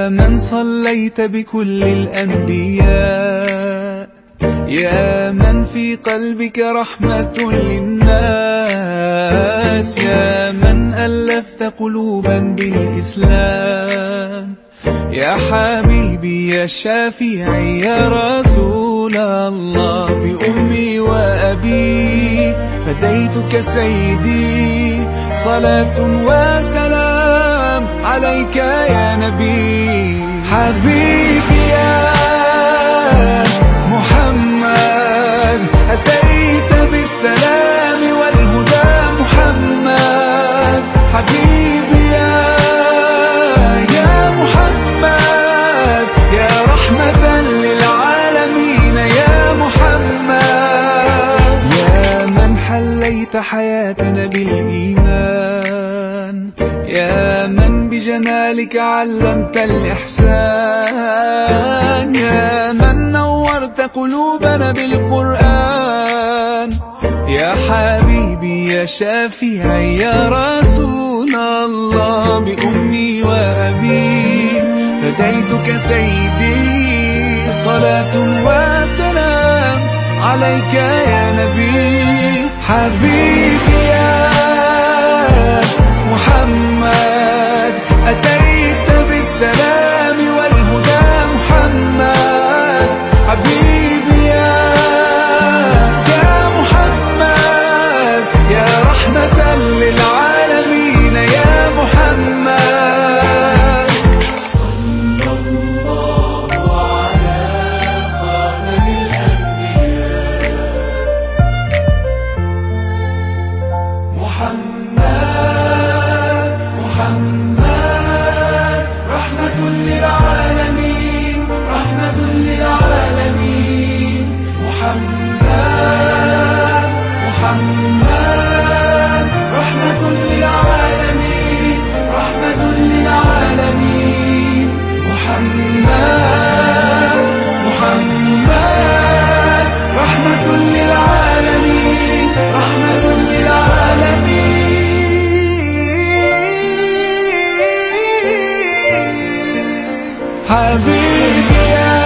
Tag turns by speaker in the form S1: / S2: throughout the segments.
S1: يا من صليت بكل الأنبياء، يا من في قلبك رحمة للناس، يا من ألفت قلوبا بالإسلام، يا حبيبي يا شافعي يا رسول الله، بأمي وأبي فديتك سيدي، صلاة وسلام عليك يا نبي. حبيبي يا محمد أتيت بالسلام والهدى محمد، حبيبي يا محمد يا رحمة للعالمين يا محمد، يا من حليت حياتنا بالإيمان، يا من بجمالك علمت الإحسان، يا من نورت قلوبنا بالقرآن، يا حبيبي يا شافعي يا رسول الله، بأمي وأبي فديتك سيدي، صلاة وسلام عليك يا نبي. حبيبي يا محمد أتيت بالسلام والهدى محمد، حبيبي يا محمد يا رحمة للعالمين يا محمد. صلى الله على خاتم الأنبياء محمد رحمة للعالمين، رحمة للعالمين، محمد رحمة للعالمين، رحمة للعالمين، محمد رحمة للعالمين، رحمة للعالمين. حبيبي يا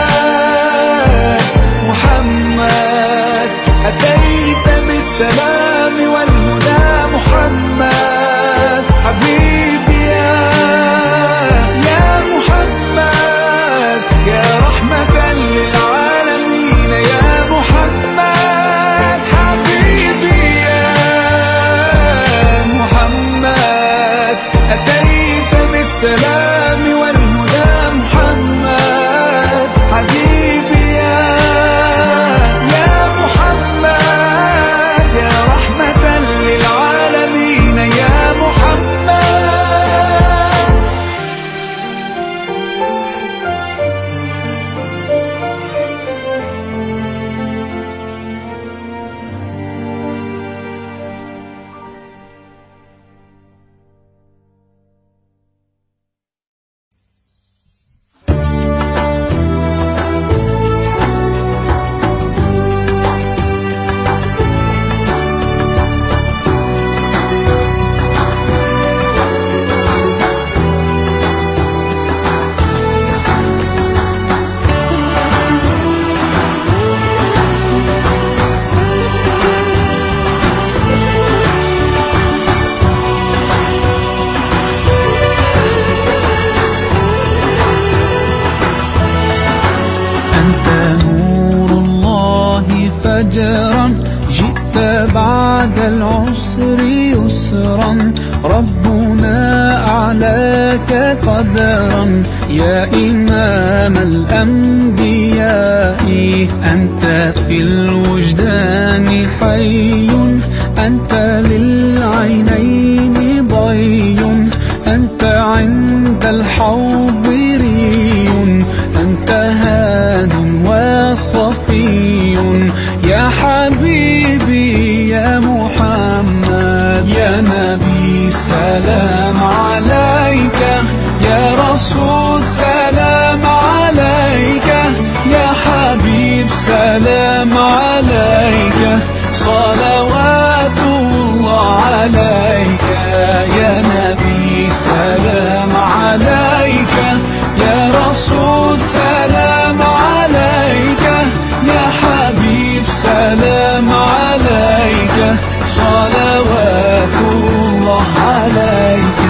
S1: محمد أتيت بالسلام والهدى محمد، حبيبي يا محمد يا رحمة للعالمين يا محمد، حبيبي يا محمد أتيت بالسلام والهدى محمد، حبيبي يا محمد يا رحمة للعالمين يا محمد. فجرا جئت بعد العسر يسرا، ربنا أعلاك قدرا يا إمام الأنبياء، أنت في الوجدان حي، أنت للعينين ضي، أنت عند الحوض ري، أنت هاد وصفي يا حبيبي يا محمد، يا نبي سلام عليك، يا رسول سلام عليك، يا حبيب سلام عليك، صلوات الله عليك، يا نبي سلام عليك، يا عليك.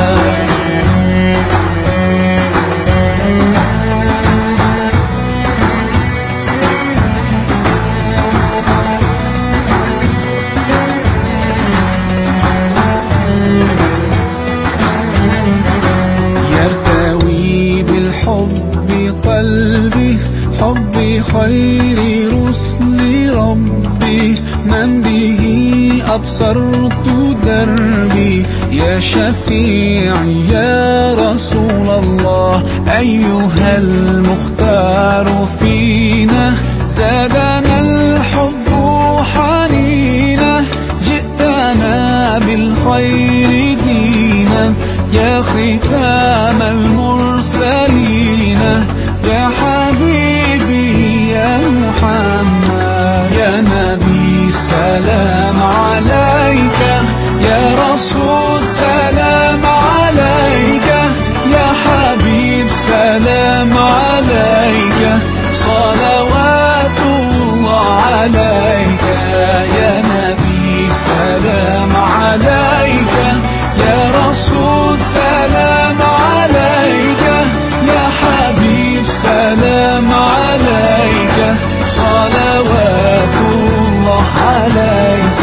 S1: يرتوي بالحب قلبي، حب خير رسل ربي، من به أبصرت دربي. يا شفيعي يا رسول الله، أيها المختار فينا، زادنا الحب حنينا، جئتنا بالخير دينا، يا ختام المرسلين، يا حبيبي يا محمد. يا نبي سلام عليك، يا رسول سلام عليك، يا حبيب سلام عليك، صلوات الله عليك. يا نبي سلام عليك، يا رسول سلام عليك، يا حبيب سلام عليك، صلوات الله عليك.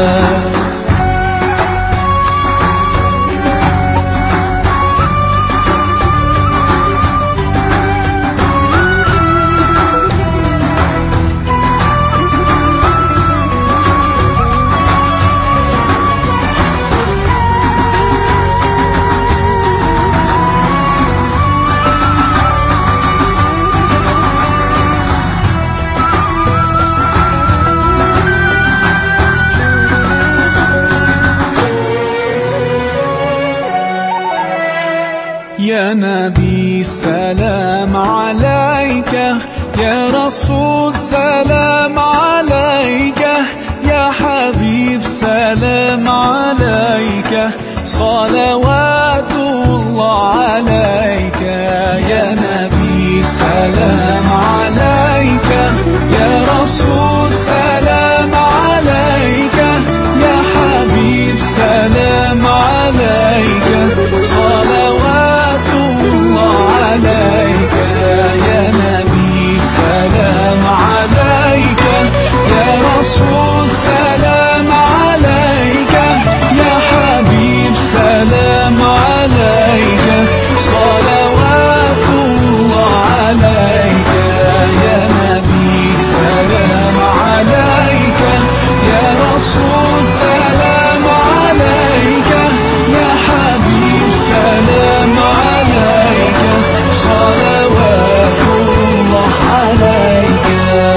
S1: يا نبي سلام عليك، يا رسول سلام عليك، يا حبيب سلام عليك، صلوات الله عليك. يا نبي سلام عليك، يا رسول سلام عليك، يا حبيب سلام عليك، صلوات الله عليك. يا نبي سلام عليك، يا رسول سلام عليك، يا حبيب سلام عليك، صلوات الله عليك. يا نبي سلام عليك، يا رسول سلام عليك، يا حبيب سلام عليك، صلوات الله عليك.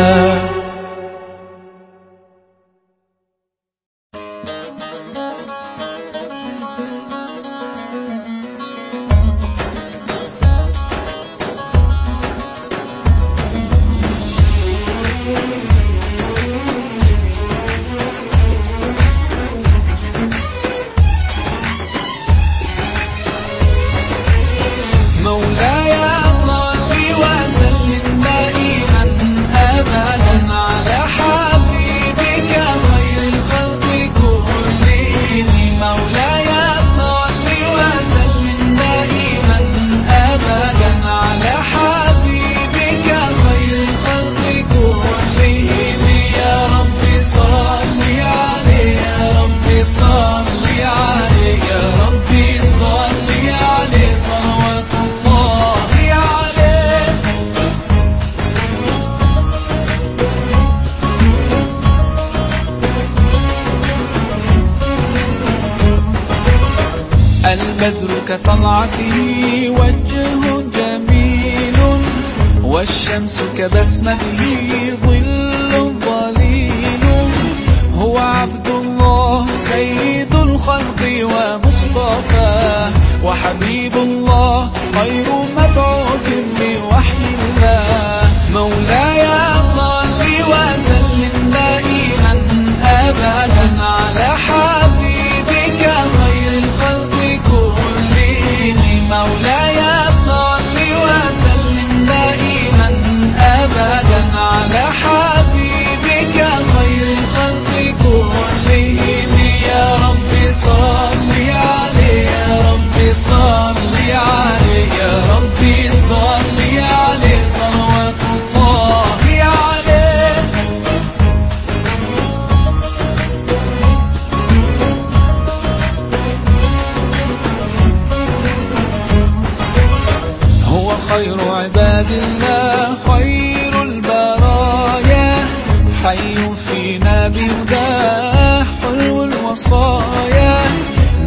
S1: البدر كطلعته وجه جميل، والشمس كبسمته ظل ظليل. هو عبد الله سيد الخلق ومصطفاه، وحبيب الله خير مبعوث بوحي الله. مولاي صل وسلم دائما أبدا على حبيبك خير الخلق كلهم. مولاي صل وسلم دائما أبدا على حبيبك خير الخلق كلهم. يا رب صل على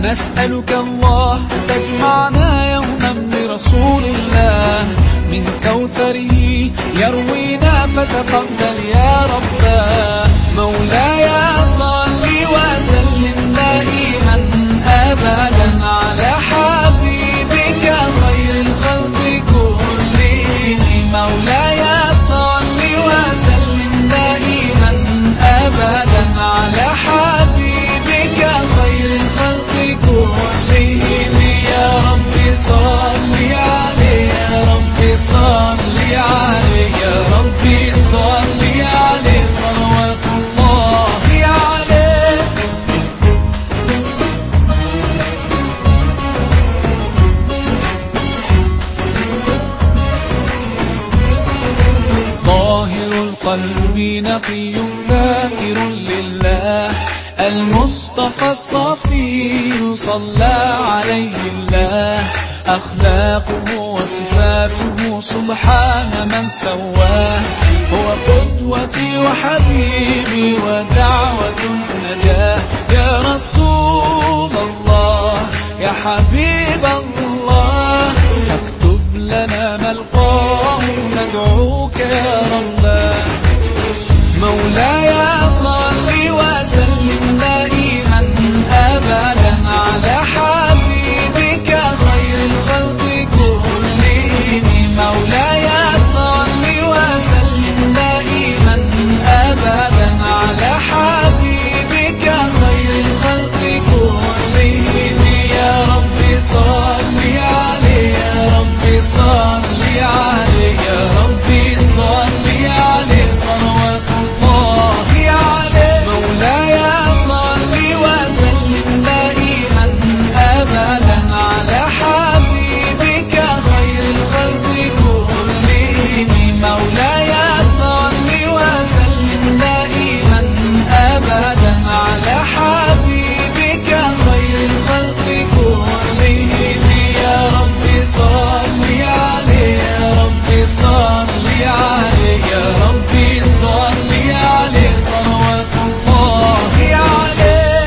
S1: نسألك الله أن تجمعنا يوما برسول الله من كوثره يروينا فتقبل يا ربا. مولاي صل وسلم دائما أبدا على حبيبك خير الخلق كلهم. مولاي صل وسلم دائما أبدا على حبيبك خير الخلق كلهم. يا رب صل عليه يا رب صل عليه يا رب صل عليه صلوات الله عليه. طاهر القلب نقي ذاكر لله المصطفى الصفي صلى عليه الله. أخلاقه وصفاته سبحان من سواه. هو قدوتي وحبيبي ودعوة النجاة. يا رسول الله يا حبيب الله اكتب لنا نلقاه ندعوك يا رباه. مولاي صل وسلم دائما أبدا على حبيبك خير الخلق كلهم. مولاي صل وسلم دائما أبدا على حبيبك خير الخلق كلهم. يا رب صل عليه يا رب صل عليه يا رب صل عليه صلوات الله عليه. مولاي صل وسلم دائما أبدا على حبيبك خير الخلق كلهم. مولاي صل وسلم دائما أبدا على حبيبك خير الخلق كلهم. يا رب صل عليه يا رب صل عليه يا رب صل عليه صلوات الله عليه.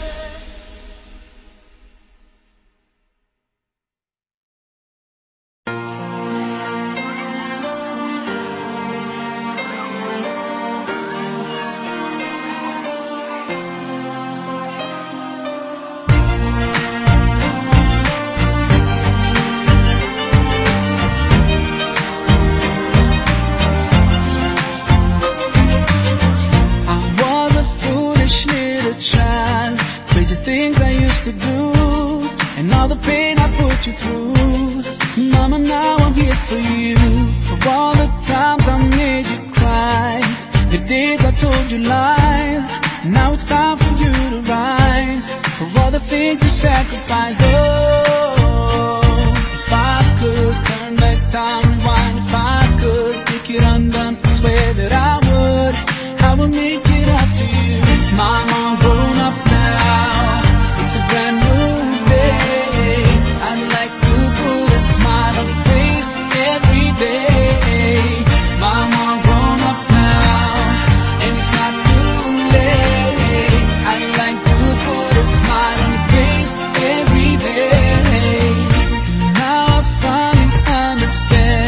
S1: Crazy things I used to do, and all the pain I put you through. Mama, now I'm here for you. For all the times I made you cry, the days I told you lies. Now it's time for you to rise. For all the things you sacrificed. Oh, if I could turn back time, rewind. If I could make it undone, I swear that I would make it up to you. Mama, I'm grown up now. It's a brand new day. I'd like to put a smile on your face every day. Mama, I'm grown up now, and it's not too late. I'd like to put a smile on your face every day. Now I finally understand.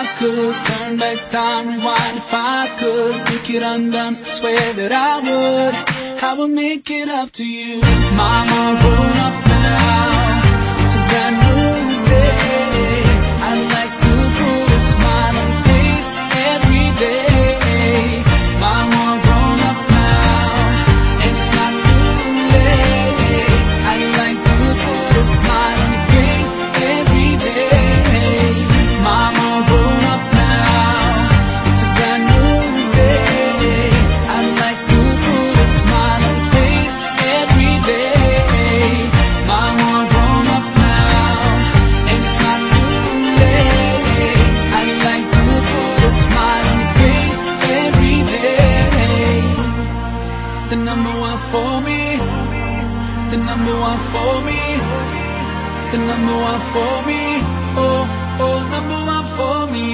S1: could turn back time, rewind. If I could make it undone, I swear that I would make it up to you. Mama, grown up now, it's a brand new day. I'd like to put a smile on your face every day. Mama, grown up now, and it's not too late. I'd like to put a smile on your face every day. Mama, grown up now, it's a brand new day. I'd like to put a smile on your face every day. Mama, grown up now, and it's not too late. I'd like to put a smile on your face every day. The number one for me, the number one for me, the number one for me, oh, oh, number one for me.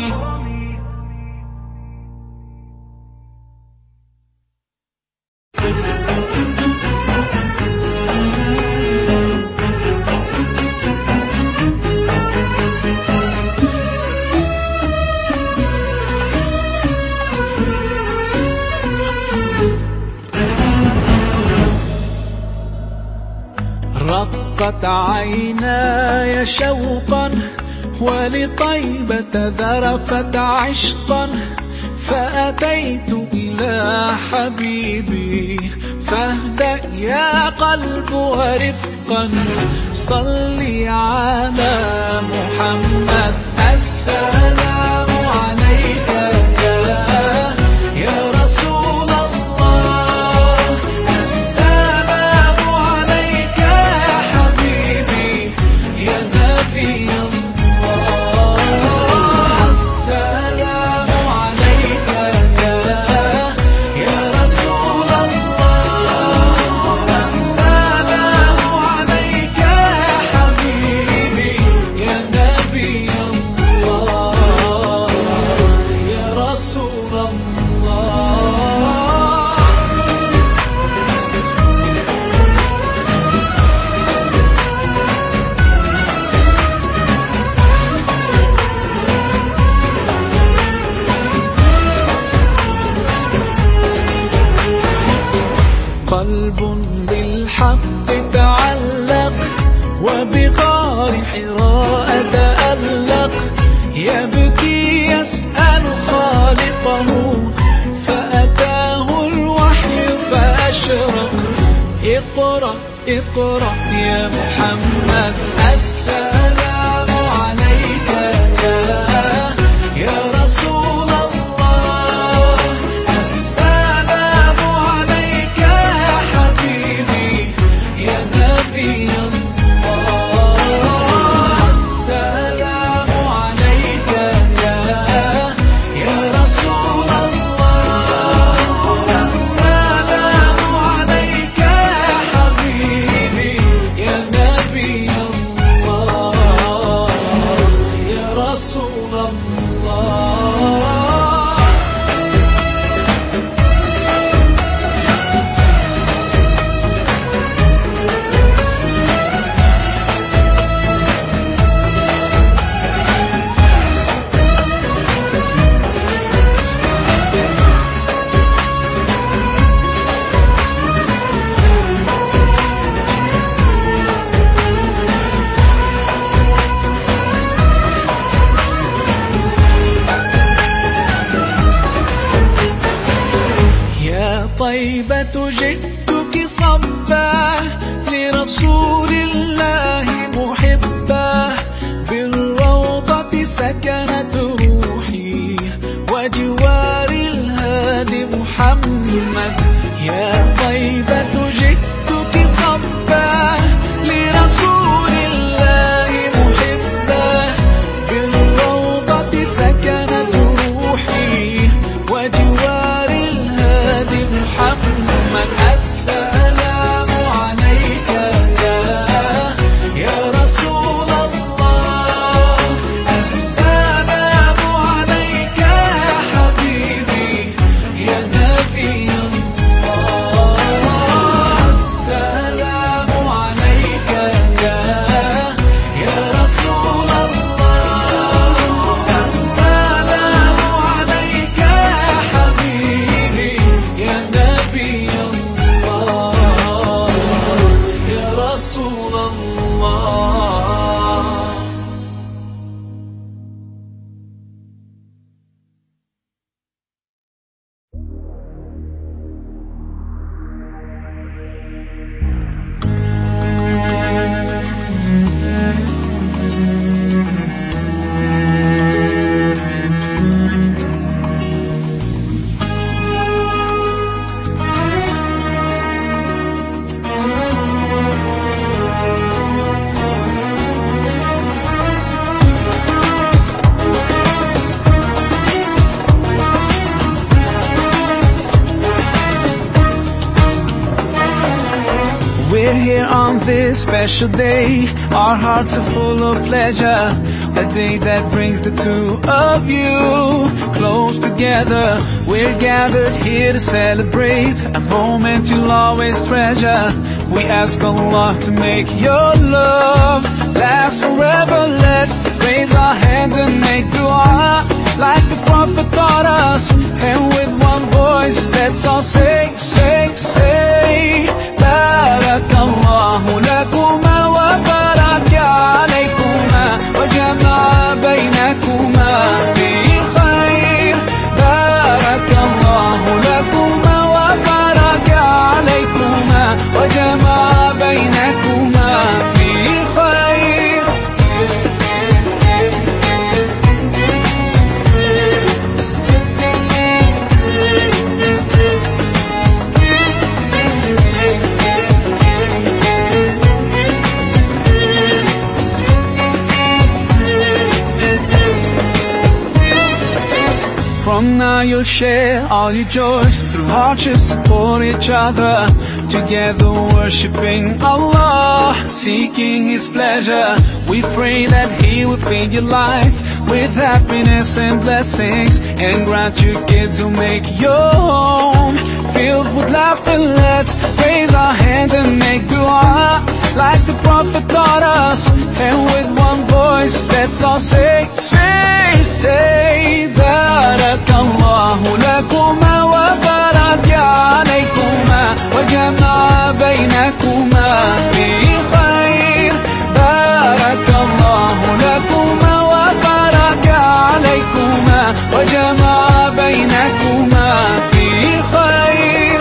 S1: رقت عيناي شوقا ولطيبة ذرفت عشقا فأتيت إلى حبيبي فاهدأ يا قلب ورفقا صلي على محمد. السلام عليك يا رسول الله، السلام عليك يا حبيبي يا نبي الله، السلام عليك يا رسول الله، السلام عليك يا حبيبي يا نبي الله يا رسول الله. قلب بالحق تعلق وبغار حراء تألق يبكي يسأل خالقه فأتاه الوحي فأشرق. اقرأ اقرأ يا محمد. السلام عليك يا رسول الله، السلام عليك يا حبيبي يا نبي الله، السلام عليك يا رسول الله، السلام عليك يا حبيبي يا نبي الله يا رسول الله. طيبة جئتك صبا لرسول الله محبا بالروضة سكنت روحي وجوار الهادي محمد. يا طيبة جئتك صبا لرسول الله محبا بالروضة سكنت روحي وجوار الهادي محمد. السلام عليك يا رسول الله، السلام here on this special day. Our hearts are full of pleasure, a day that brings the two of you close together. We're gathered here to celebrate a moment you'll always treasure. We ask Allah to make your love last forever. Let's raise our hands and make dua like the Prophet taught us, and with one voice let's all say, say, say, Barakallahu lakuma wa baraka alaykuma wa jama'a baynakuma fi khair. Barakallahu lakuma wa baraka alaykuma wa jama'a baynakuma fi khair. From now you'll share all your joys, through hardships support each other, together worshiping Allah, seeking His pleasure. We pray that He will fill your life with happiness and blessings, and grant you kids who make your home filled with laughter. Let's raise our hands and make dua like the Prophet taught us, and with one voice let's all say, say, say, Barakallahu lakuma wa baraka alaykuma wa jama'a baynakuma fi khair. Barakallahu lakuma wa baraka alaykuma wa jama'a baynakuma fi khair.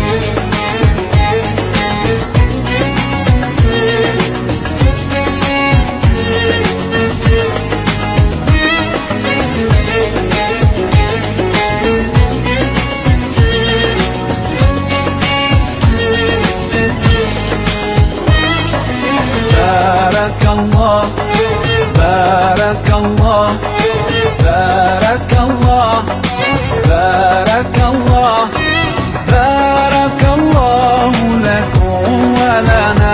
S1: Barakallah, Barakallah, Barakallah, Barakallah, Barakallahu lakum wa lana,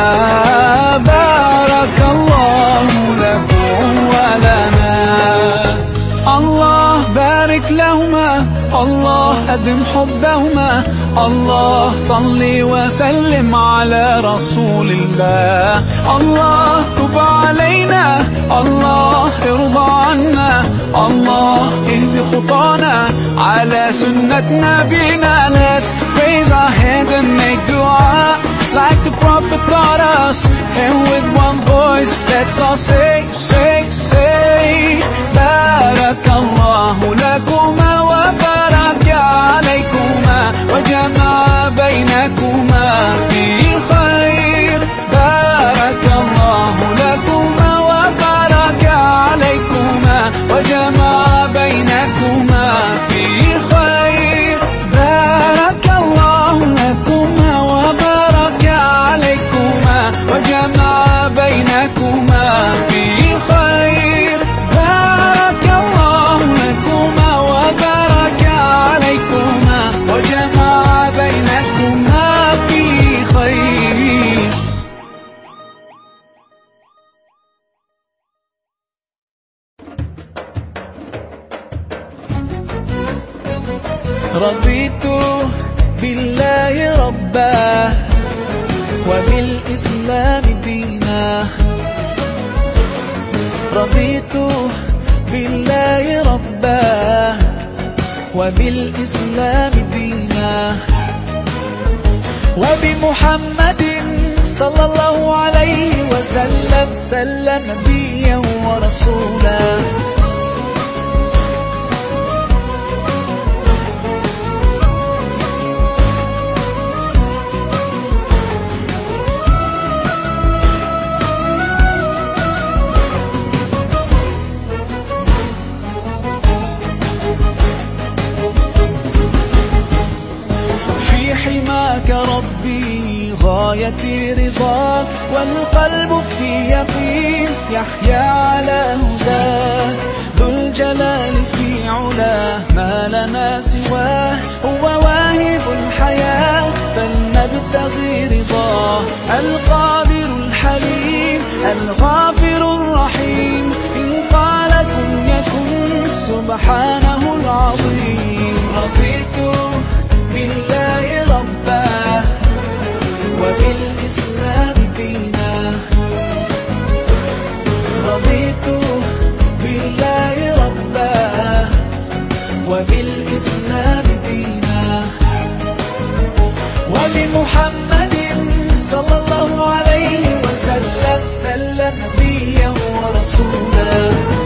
S1: Barakallahu lakum wa lana. Allah barik lahuma, Allah adim hubbahuma, Allah salli wa sallim ala rasulillah. Allah tub alayna, Allah irda anna, Allah ihdi khutana ala sunnat nabina. Let's raise our hands and make dua like the Prophet taught us, and with one voice let's all say, say, say, Barakallahu lakuma wa baraka alaykuma wa jama'a baynakuma fi khair. Barakallahu lakuma wa baraka alaykuma wa jama'a baynakuma fi khair. Barakallahu lakuma wa baraka alaykuma wa jama'a baynakuma fi khair. Barakallahu lakuma wa baraka alaykuma wa jama'a baynakuma fi khair. رضيت بالله ربا وبالإسلام دينا. رضيت بالله ربا وبالإسلام دينا، وبمحمد صلى الله عليه وسلم سلم نبيا ورسولا. حماك ربي غايتي رضاك، والقلب في يقين يحيا على هداك. ذو الجلال في علاه ما لنا سواه، هو واهب الحياة فلنبتغي رضاه. سبحانه العظيم. رضيت بالله ربا وبالإسلام دينا. رضيت بالله ربا وبالإسلام دينا وبمحمد صلى الله عليه وسلم نبيا ورسولا.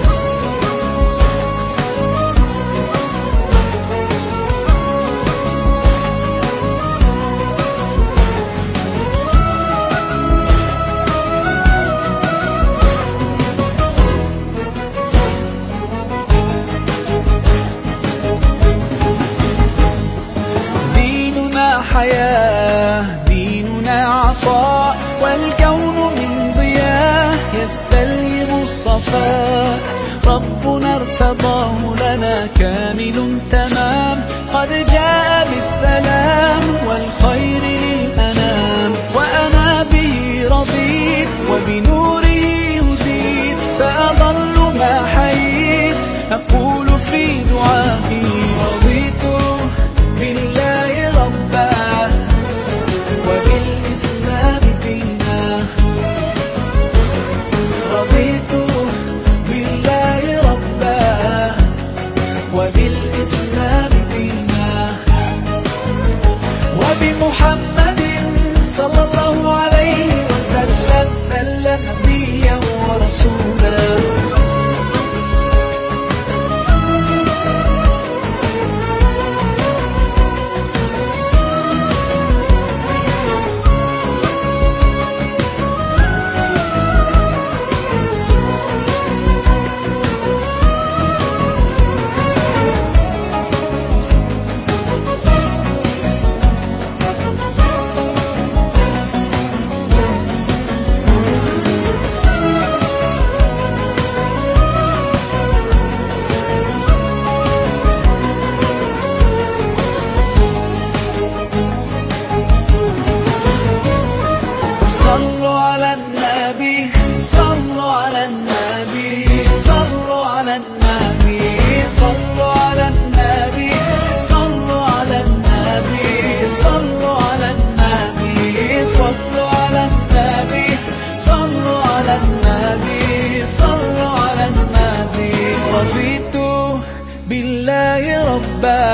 S1: حياة ديننا عطاء والكون من ضياء يستلهم الصفاء. ربنا ارتضاه لنا كامل تمام قد جاء بالسلام والخير للأنام. وأنا به رضيت وبنوره هديت سأظل ما حييت أقول في دعائي. رضيت بالله ربا وبالإسلام دينا. رضيت بالله ربا وبالإسلام دينا وبمحمد صلى الله عليه وسلم نبيا ورسولا. صلوا على النبي صلوا على النبي صلوا على النبي صلوا على النبي صلوا على النبي صلوا على النبي صلوا على النبي صلوا على النبي صلوا على النبي. رضيت بالله ربا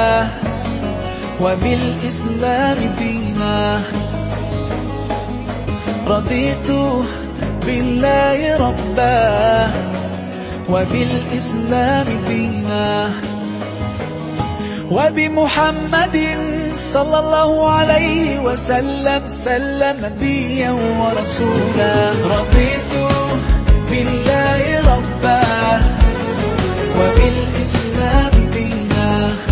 S1: وبالإسلام دينا. رضيت بالله ربا وبالإسلام دينا وبمحمد صلى الله عليه وسلم نبيا ورسولا. رضيت بالله ربا وبالإسلام دينا.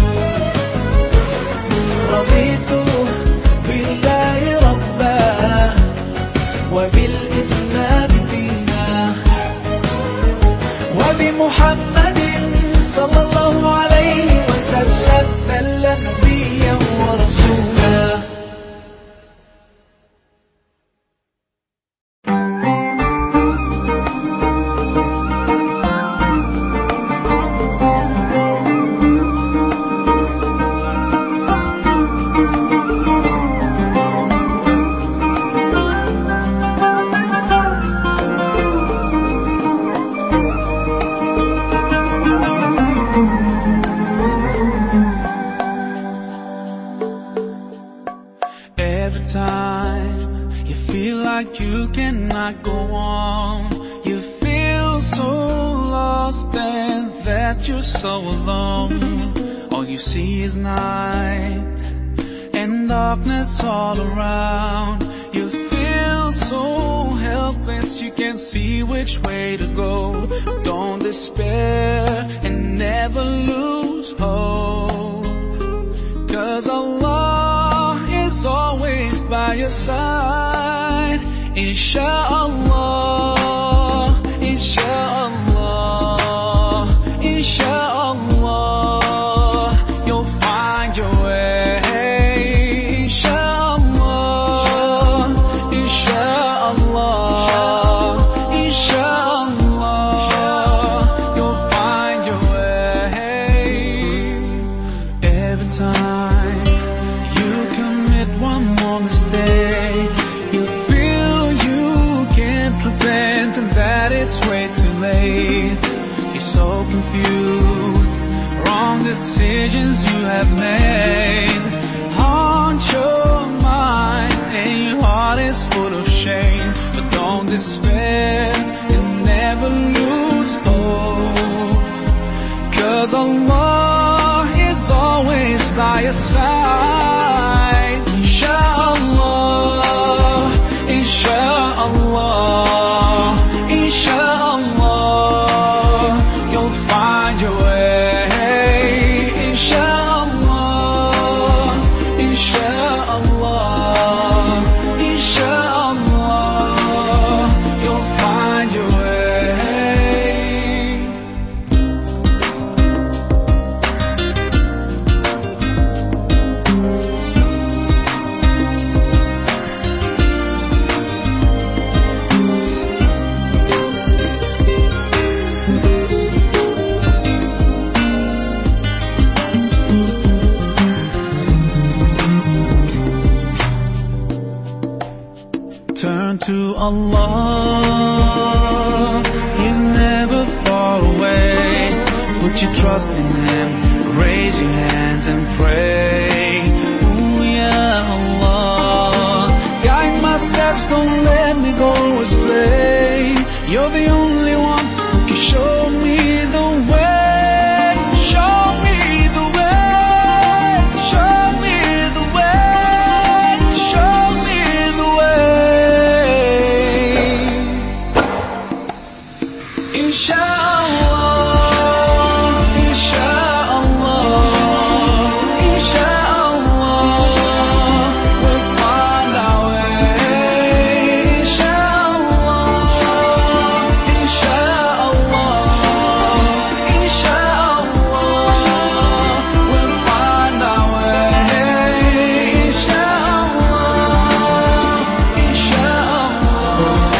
S1: رضيت بالله ربا وبالإسلام دينا وبمحمد صلى الله عليه وسلم نبيا ورسولا. Every time you feel like you cannot go on, you feel so lost and that you're so alone. All you see is night and darkness all around. You feel so helpless, you can't see which way to go. Don't despair and never lose hope, 'cause Allah is always by your side. Insha'Allah, Insha'Allah, Insha'Allah, you'll find your way. Insha'Allah, Insha'Allah, Insha'Allah, you'll find your way. time you commit one more mistake, you feel you can't repent and that it's way too late. You're so confused, wrong decisions you have made haunt your mind and your heart is full of shame. But don't despair and never lose hope, 'cause Allah is always by your side. Inshallah, Inshallah, Inshallah, you'll find your way. Inshallah, Inshallah, Inshallah, you'll find your way. Turn to Allah, He's never far away. Put your trust in Him, raise your hands and pray. Ooh, ya Allah, guide my steps, don't let me go astray. You're the only one who can show me the way. Show me the way, show me the way, show me the way. Inshallah, Inshallah, Inshallah, we'll find our way. Inshallah, Inshallah, Inshallah, we'll find our way. Inshallah, Inshallah,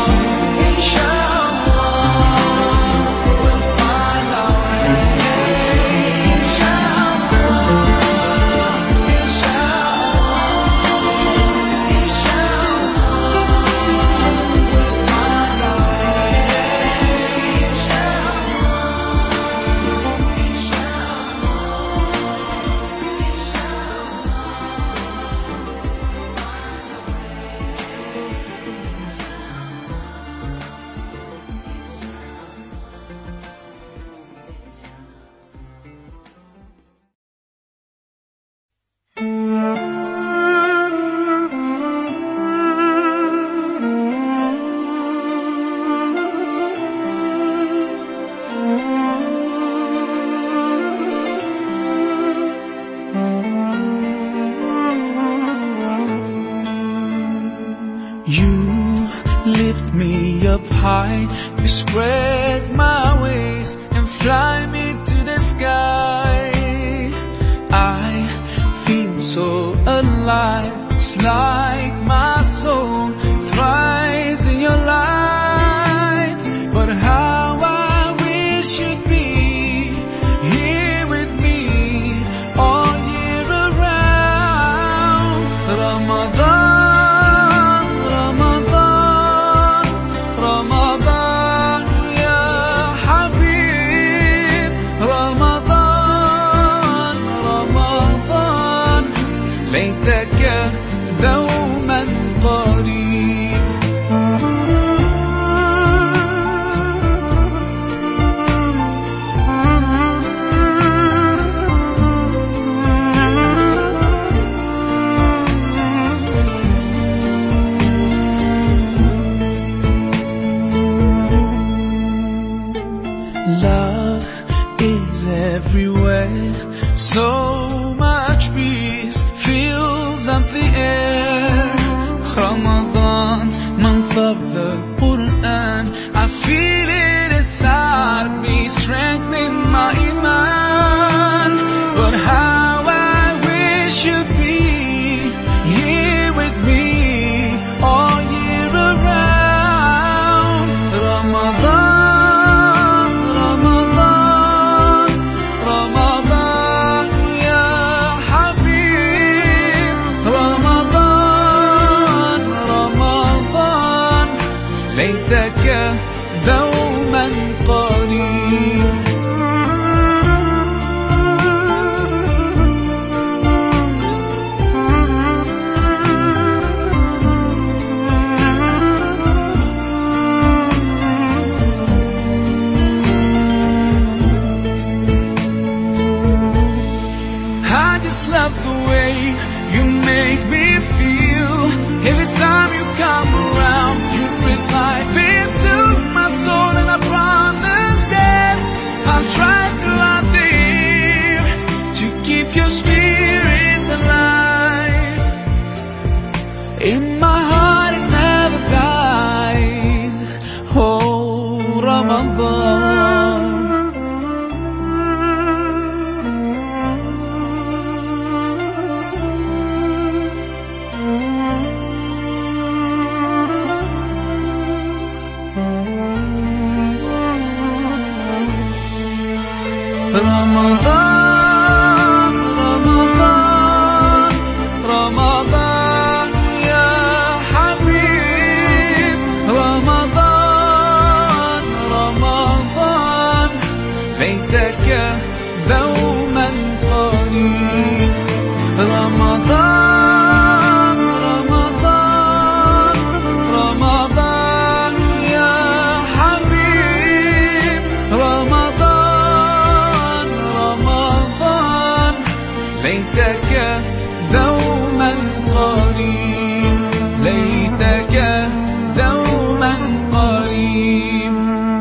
S1: You lift me up high, you spread my wings and fly me to the sky. I feel so alive, it's like my soul thrives in your light. But how I wish you'd be here with me all year around. Ramadan, Ramadan, Ramadan, ya Habib. Ramadan, Ramadan, ليتك دوما قريب. Love is everywhere, so much peace fills up the air. Ramadan, month of the Quran, I feel it inside me, strengthening my iman. But how I wish you'd be here with me all year around. Ramadan, Ramadan, Ramadan, ya love the way you make me feel. Every time you come around, you breathe life into my soul, and I promise that I'll try throughout the year to keep your spirit alive. In my heart it never dies. Oh, Ramadan. Ramadan, Ramadan, Ramadan ya Habib. Ramadan, Ramadan, ليتك دوما قريب. رمضان، رمضان، رمضان يا حبيب. رمضان، رمضان، ليتك دوما قريب. ليتك دوما قريب.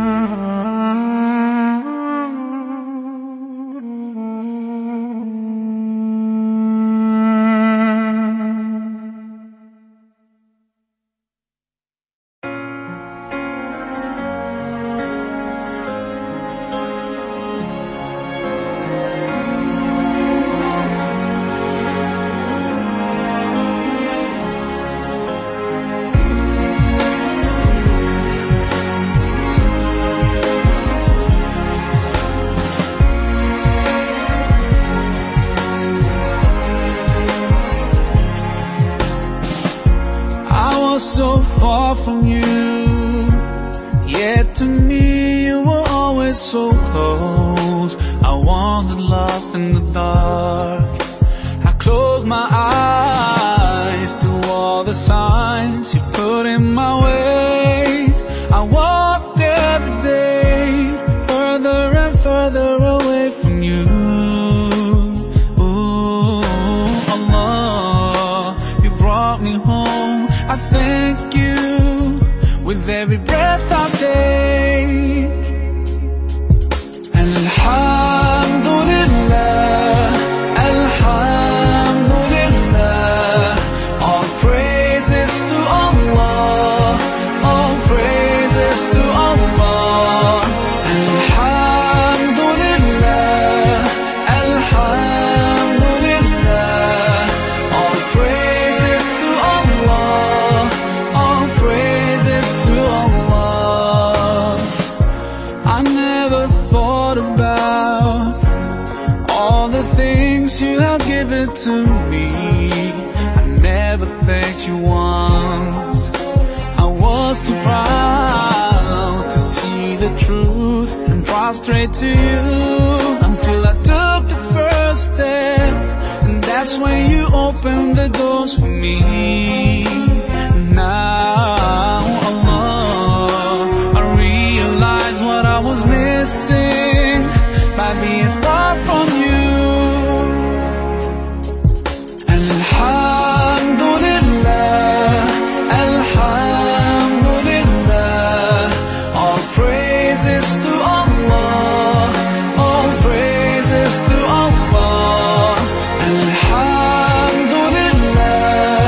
S1: So far from you, yet to me you were always so close. I wandered lost in the dark. I closed my eyes to all the signs you put in my way. I walked every day further and further away from you. Ooh, Allah, you brought me home. I thank you with every breath I take. And Alhamdulillah, Alhamdulillah, all praises to Allah, all praises to Allah. Alhamdulillah, Alhamdulillah, all praises to Allah, all praises to Allah. I never thought about all the things you have given to me. I never thanked you once. I was too proud to see the truth and prostrate to you, until I took the first step, and that's when you opened the doors for me. Now, Allah, I realize what I was missing by being far from you. And Alhamdulillah, Alhamdulillah, all praises to Allah, all praises to Allah. Alhamdulillah,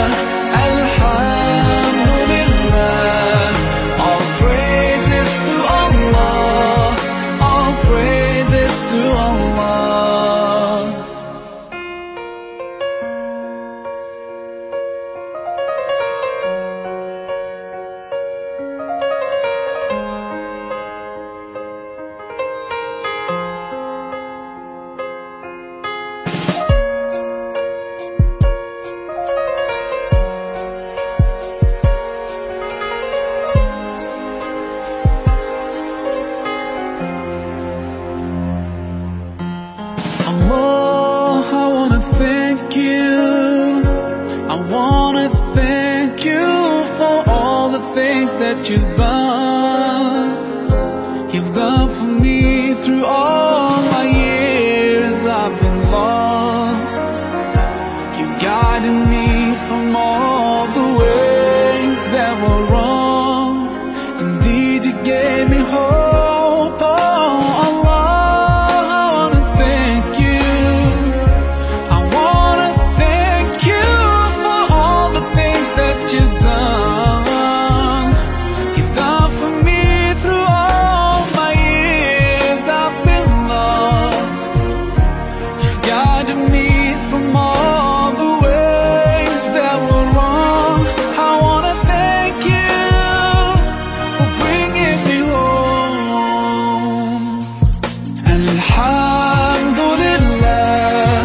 S1: Alhamdulillah, all praises to Allah, all praises to Allah. Allah, I wanna thank you. I wanna thank you for all the things that you've done. You've done for me through all my years I've been lost. guided me from all the ways that were wrong. I wanna thank you for bringing me home. Alhamdulillah,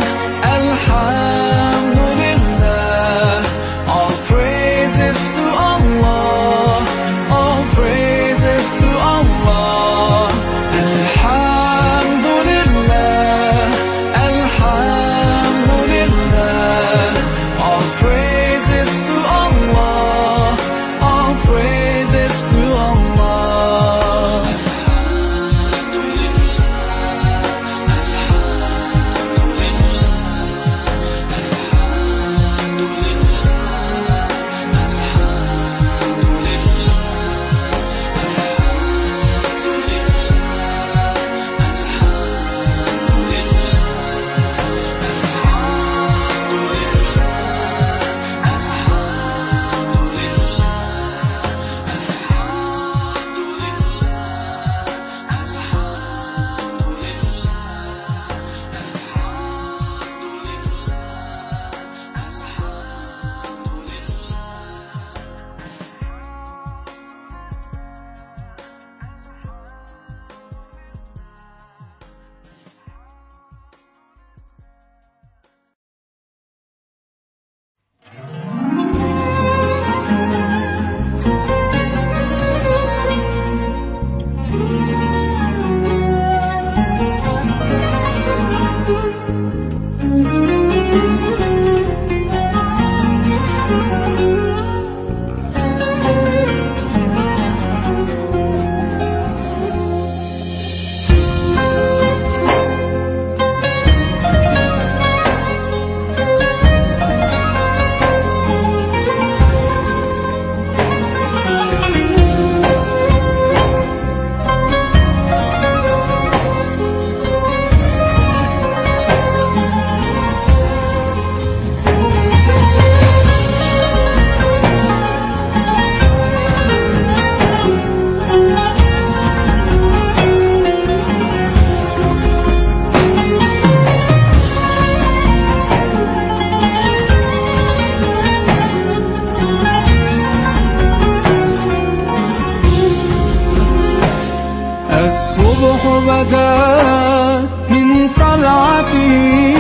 S1: Alhamdulillah, all praises to Allah, all praises to Allah. Alhamdulillah, Alhamdulillah, all praises to Allah, all praises to Allah. الصبح بدا من طلعته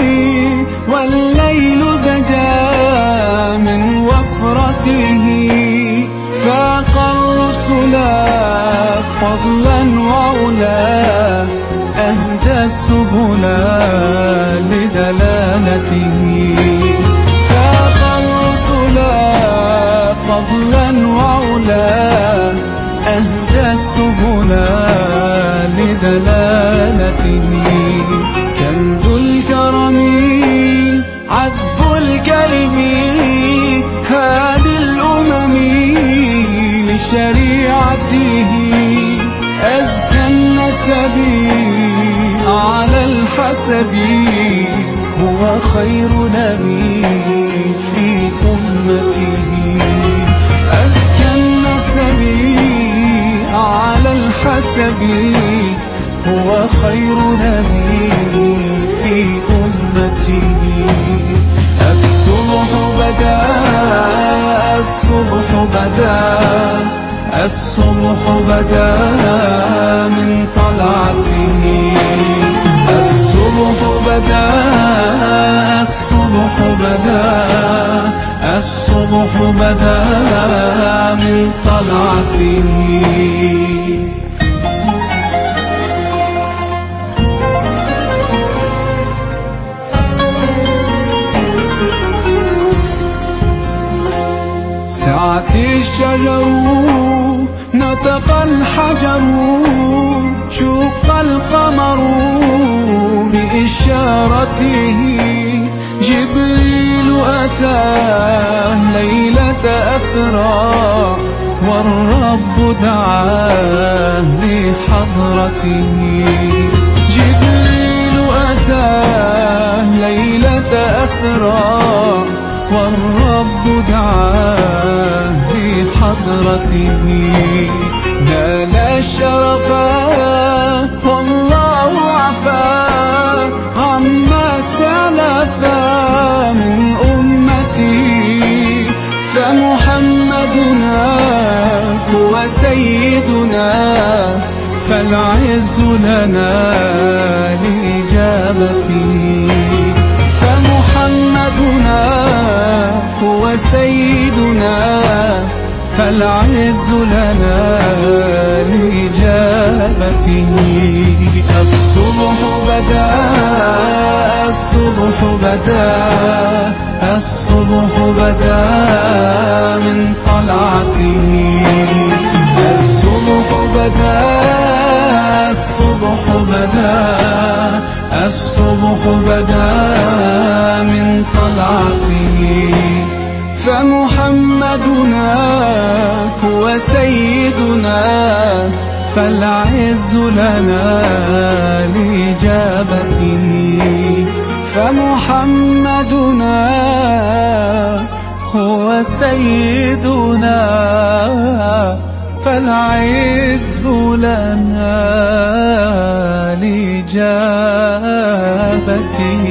S1: والليل دجا من وفرته، فاق الرسل فضلا وعلا، أهدى السبل لدلالته. فاق الرسل فضلا وعلا، أهدى السبل لدلالته. كنز الكرم عذب الكلم، هادي الأمم لشريعته. أزكى النسب على الحسب، هو خير نبي في أمته. أزكى النسب على الحسب، هو خير نبي في أمته. الصبح بدا، الصبح بدا، الصبح بدا من طلعته. الصبح بدا، الصبح بدا، الصبح بدا من طلعته. سعت الشجر نطق الحجر، شق القمر بإشارته. جبريل أتاه ليلة أسرى، والرب دعاه لحضرته. جبريل أتاه ليلة أسرى، والرب دعاه لحضرته. نال الشرفا والله عفا عما سعى سيدنا فالعز لنا لإجابته. فمحمدنا هو سيدنا فالعز لنا لإجابته. الصبح بدا الصبح بدا الصبح بدا من طلعته. الصبح بدا الصبح بدا الصبح بدا من طلعته. فمحمدنا هو سيدنا فالعز لنا لإجابته. فمحمدنا هو سيدنا فالعز لنا لإجابته.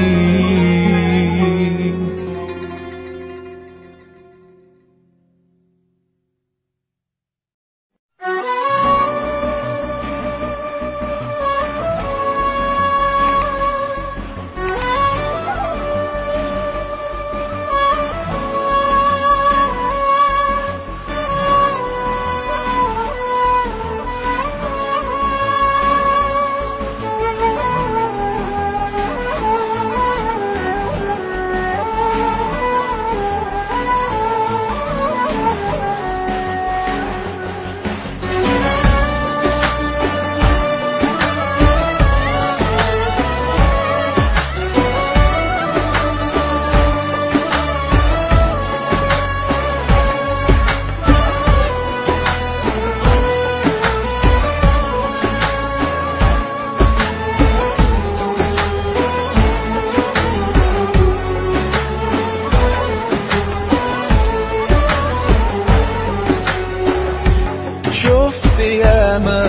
S1: شفت ياما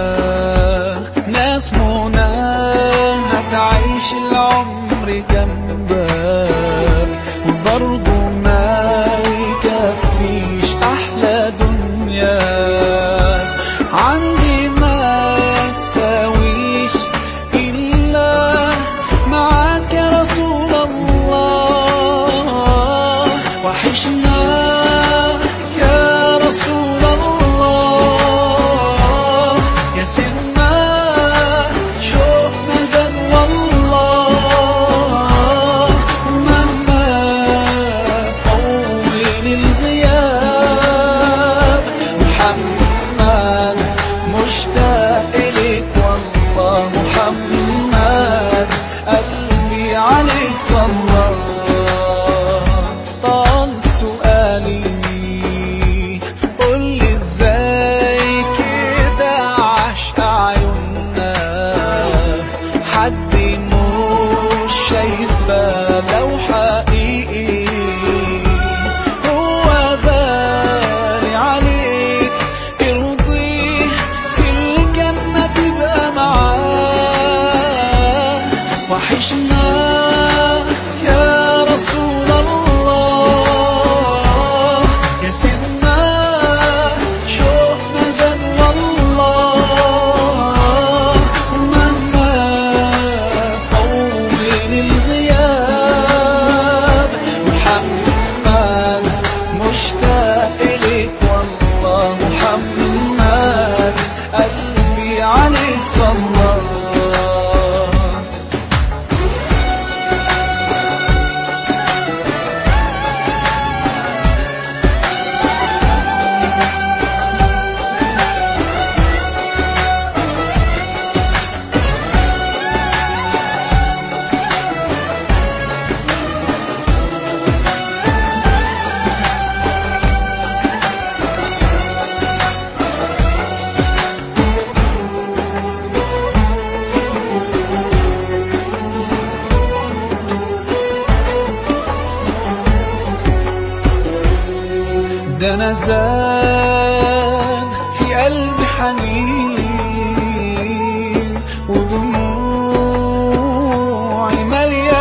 S1: ناس منى هتعيش العمر جنبك وبرضه ما يكفيش أحلى دنيا عندي ما تساويش إلا معاك يا رسول الله. وحشنا يا رسول الله يا سيدنا شوقنا زاد والله. مهما طول الغياب محمد مشتاق إليك والله. محمد قلبي عليك صلى. طال سؤالي قولي ازاي كده عشق عيوننا حد مش شايفة لو حقيقي هو غالي عليك ارضيه في الجنة تبقى معاه. وحشنا يا رسول الله يا سيدنا شوقنا زاد والله. مهما طول الغياب محمد مشتاق إليك والله. محمد قلبي عليك صلى. ده أنا زاد في قلبي حنين ودموعي مالية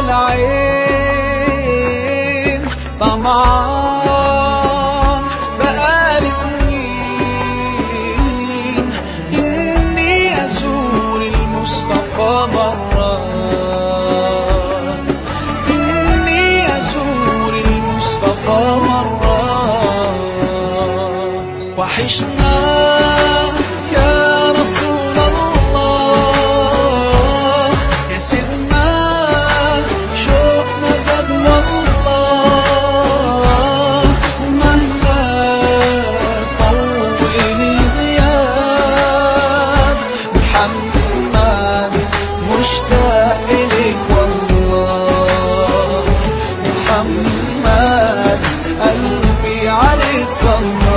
S1: العين. طمعان بقالي سنين عشنا يا رسول الله يا سيدنا شوقنا زاد والله مهما طول الغياب محمد مشتاق إليك والله محمد قلبي عليك صلى.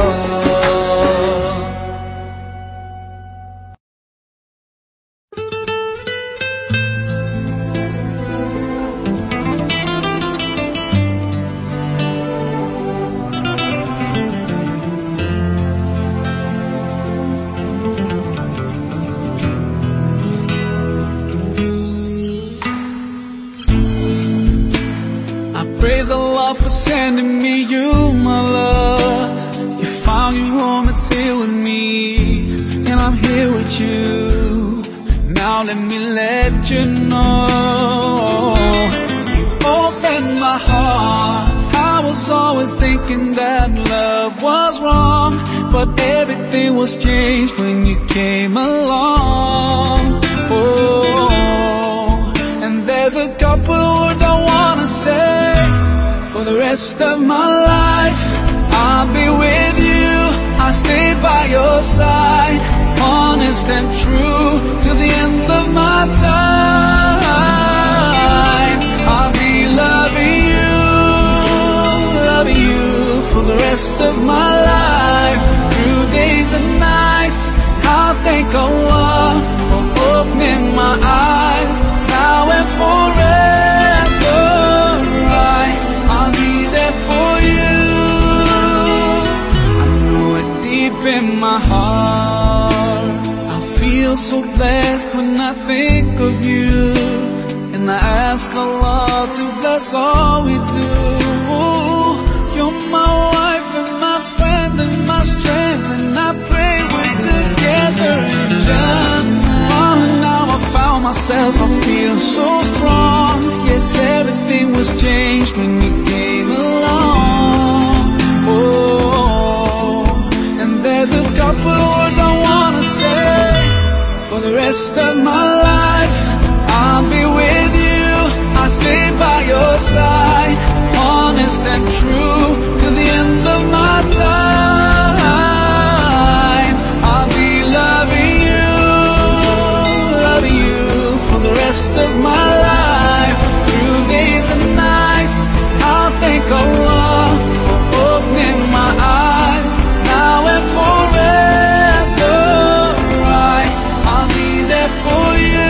S1: Praise Allah for sending me you, my love. You found your home, it's here with me, and I'm here with you. Now let me let you know, you've opened my heart. I was always thinking that love was wrong, but everything was changed when you came along. Oh, and there's a couple words I wanna say. For the rest of my life, I'll be with you. I'll stay by your side, honest and true, to the end of my time. I'll be loving you for the rest of my life. Through days and nights, I'll thank Allah for opening my eyes. Now and forever, I'll be there for you. I know it deep in my heart. I feel so blessed when I think of you, and I ask Allah to bless all we do. You're my wife and my friend and my strength, and I pray we're together in Jannah. Oh, now I found myself, I feel so strong. Yes, everything was changed when you came along. Oh, and there's a couple of words I wanna say. For the rest of my life, I'll be with you. I'll stay by your side, honest and true, to the end of my time. I'll be loving you for the rest of my life. Through days and nights, I'll thank Allah for opening my eyes. Now and forever, I'll be there for you.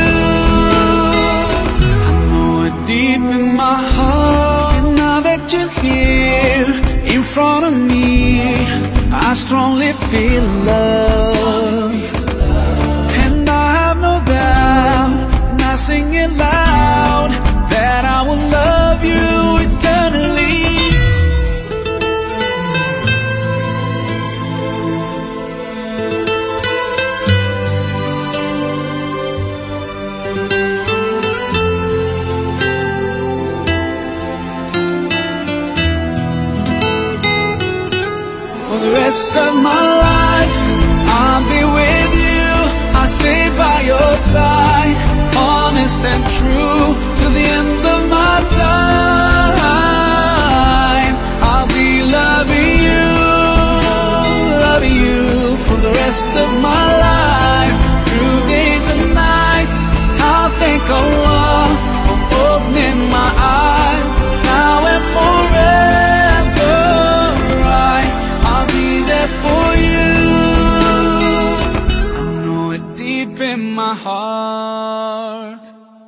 S1: I know it deep in my heart. And now that you're here in front of me, I strongly feel love. And I have no doubt, and I sing it loud, that I will love you eternally. For the rest of my life, I'll be with you. I'll stay by your side, honest and true, to the end of my time. I'll be loving you for the rest of my life. Through days and nights, I'll thank Allah for opening my eyes. Now and forever, I'll be there for you. I know it deep in my heart.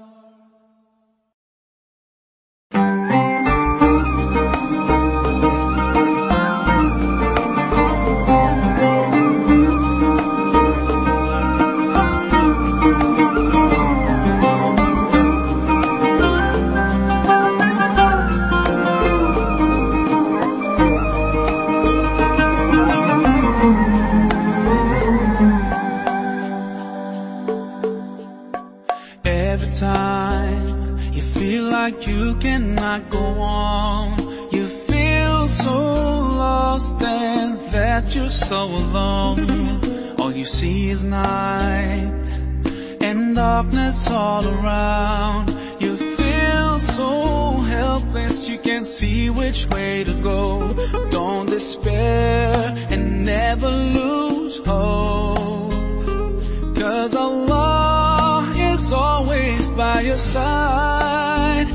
S1: Every time you feel like you cannot go on, you feel so lost. lost and that you're so alone. All you see is night and darkness all around. You feel so helpless, you can't see which way to go. Don't despair and never lose hope, 'cause Allah is always by your side.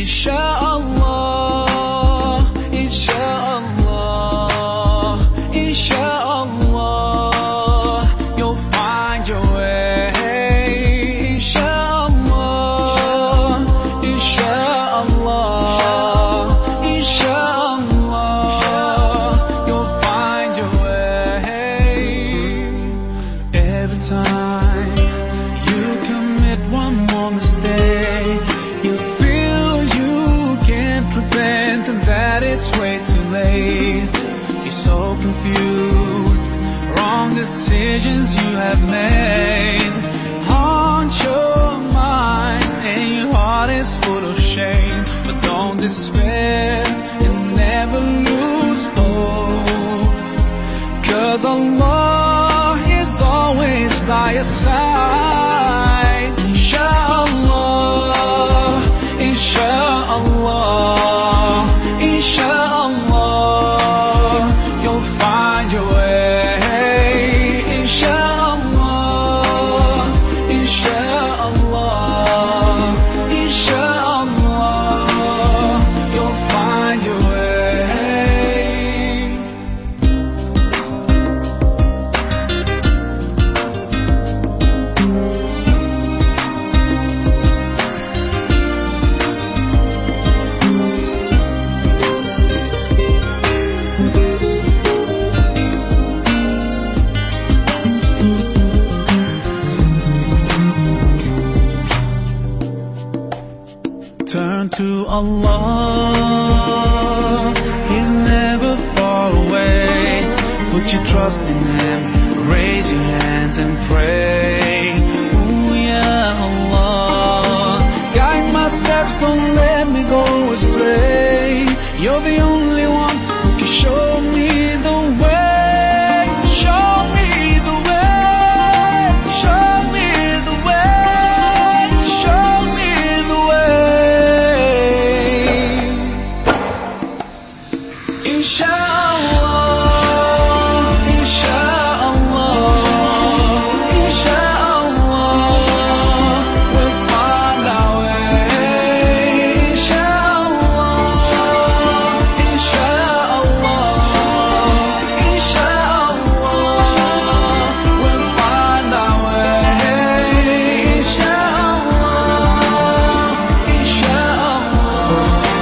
S1: Insha'Allah, Insha'Allah, Insha'Allah, you'll find your way. Insha'Allah, Insha'Allah, Insha'Allah, you'll find your way. Every time you commit one more mistake, you feel you can't repent and that it's way too late. You're so confused, wrong decisions you have made haunt your mind and your heart is full of shame. But don't despair and never lose hope, 'cause Allah is always by your side. Insha'Allah, Insha'Allah, Insha'Allah, you'll find your way. Insha'Allah, Insha'Allah, Insha'Allah, you'll find your way. Turn to Allah, He's never far away. Put your trust in Him, raise your hands and pray. Ooh, ya Allah, guide my steps, don't let me go astray. You're the only one who can show me the way. Show me the way, show me the way, show me the way. Insha'Allah, Insha'Allah, Insha'Allah, we'll find our way. Insha'Allah, Insha'Allah, Insha'Allah, we'll find our way. Insha'Allah, Insha'Allah,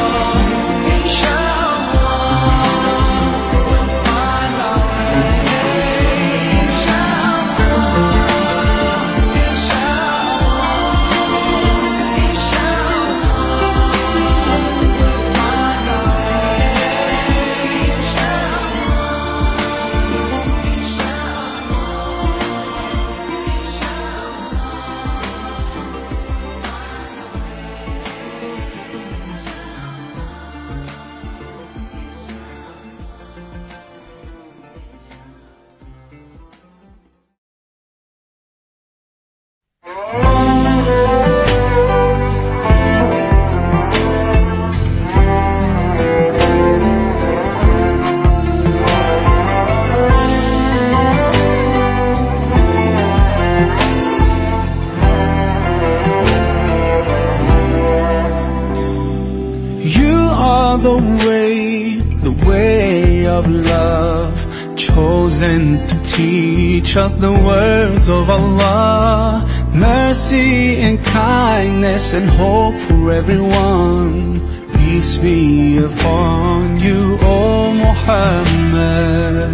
S1: the way of love, chosen to teach us the words of Allah. Mercy and kindness and hope for everyone. Peace be upon you, O Muhammad.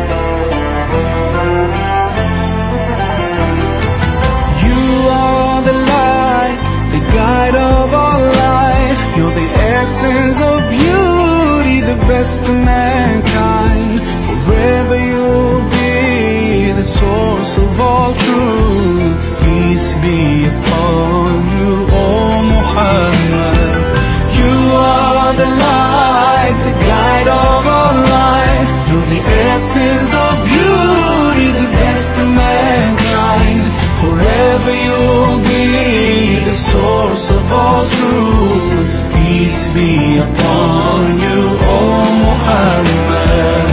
S1: You are the light, the guide of our life. You're the essence of beauty, the best of mankind. Forever you'll be the source of all truth. Peace be upon you, O Muhammad. You are the light, the guide of our life. You're the essence of beauty, the best of mankind. Forever you'll be the source of all truth. Peace be upon you, O Muhammad.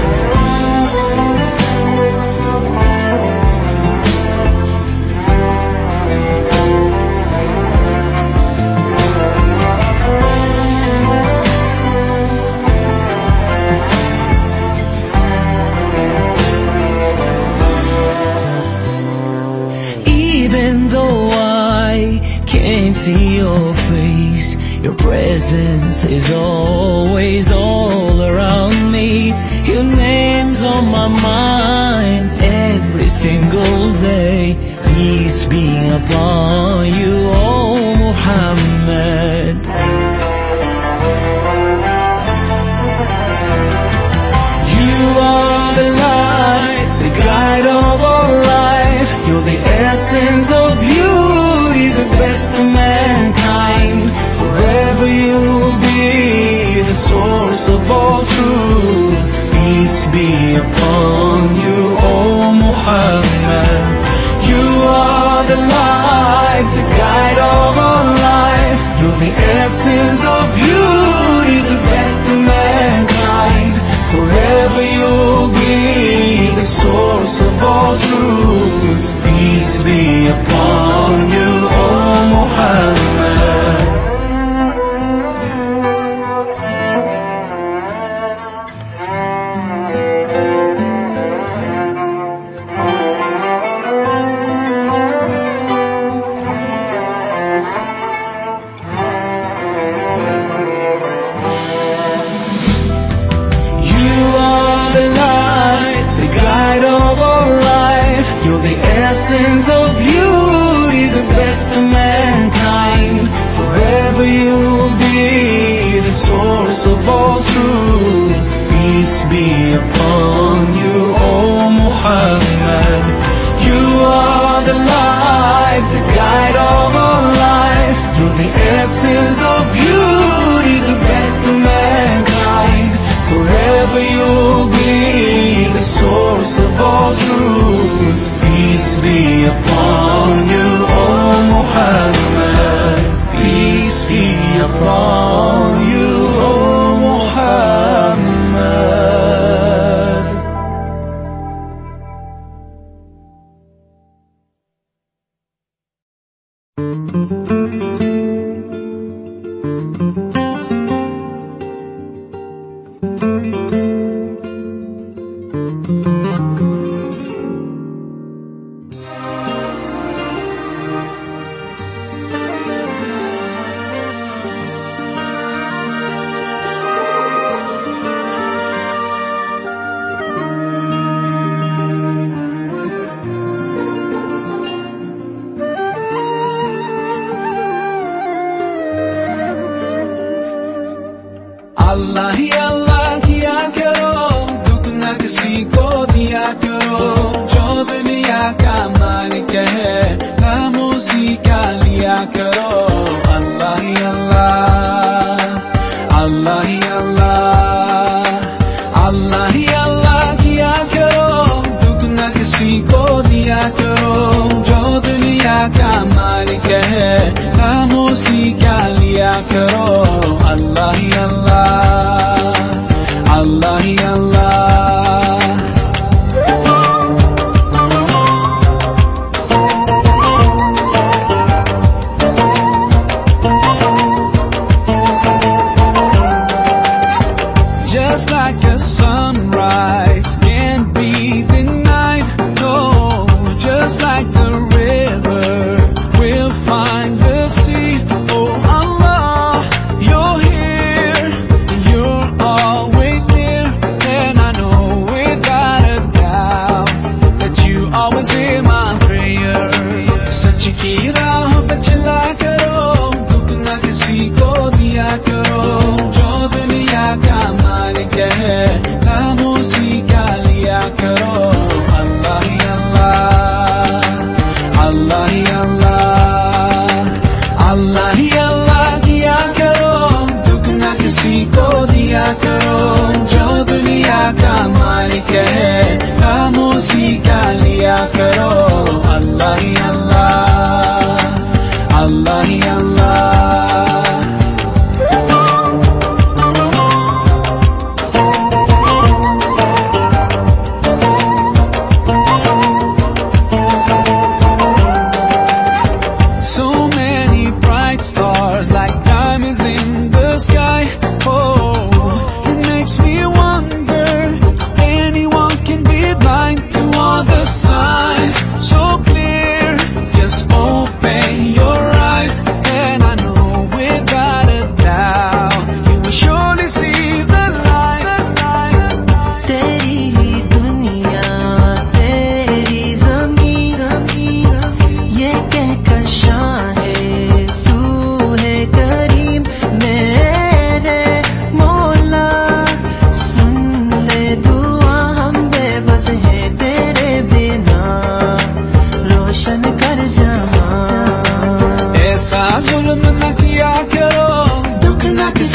S2: Even though I can't see your face, your presence is always all around me. Your name's on my mind every single day. Peace be upon you, O Muhammad.
S1: You are the light, the guide of our life. You're the essence of beauty, the best of mankind. Forever you'll be the source of all truth. Peace be upon you, O Muhammad. You are the light, the guide of our life. You're the essence of beauty, the best of mankind. Forever you'll be the source of all truth. Peace be upon you, O Muhammad. Essence of beauty, the best of mankind. Forever you'll be the source of all truth. Peace be upon you, O Muhammad. You are the light, the guide of our life. You're the essence of beauty, the best of mankind. Forever you'll be the source of all truth. Peace be upon you, O Muhammad. Peace be upon you, O Muhammad. अल्लाह ही अल्लाह किया करो, दुख न किसी को दिया करो। जो दुनिया का मालिक है, नाम उसी का लिया करो। अल्लाह ही अल्लाह, अल्लाह ही अल्लाह, अल्लाह ही अल्लाह किया करो, दुख न किसी को दिया करो। जो दुनिया का मालिक है, नाम उसी का लिया करो। अल्लाह ही अल्लाह, अल्लाह ही अल्लाह। Just like a sunrise can't be denied, no. Just like the river will find the sea. Oh Allah, you're here,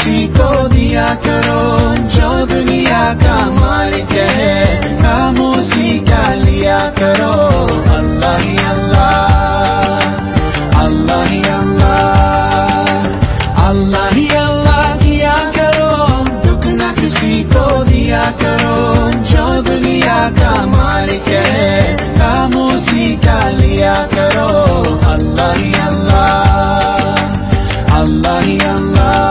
S1: किसी को दिया करो जो दुनिया का मालिक है खामोशी का लिया करो अल्लाह ही अल्लाह अल्लाह ही अल्लाह अल्लाह ही अल्लाह किया करो दुख न किसी को दिया करो जो दुनिया का मालिक है खामोशी का लिया करो अल्लाह ही अल्लाह अल्लाह ही अल्लाह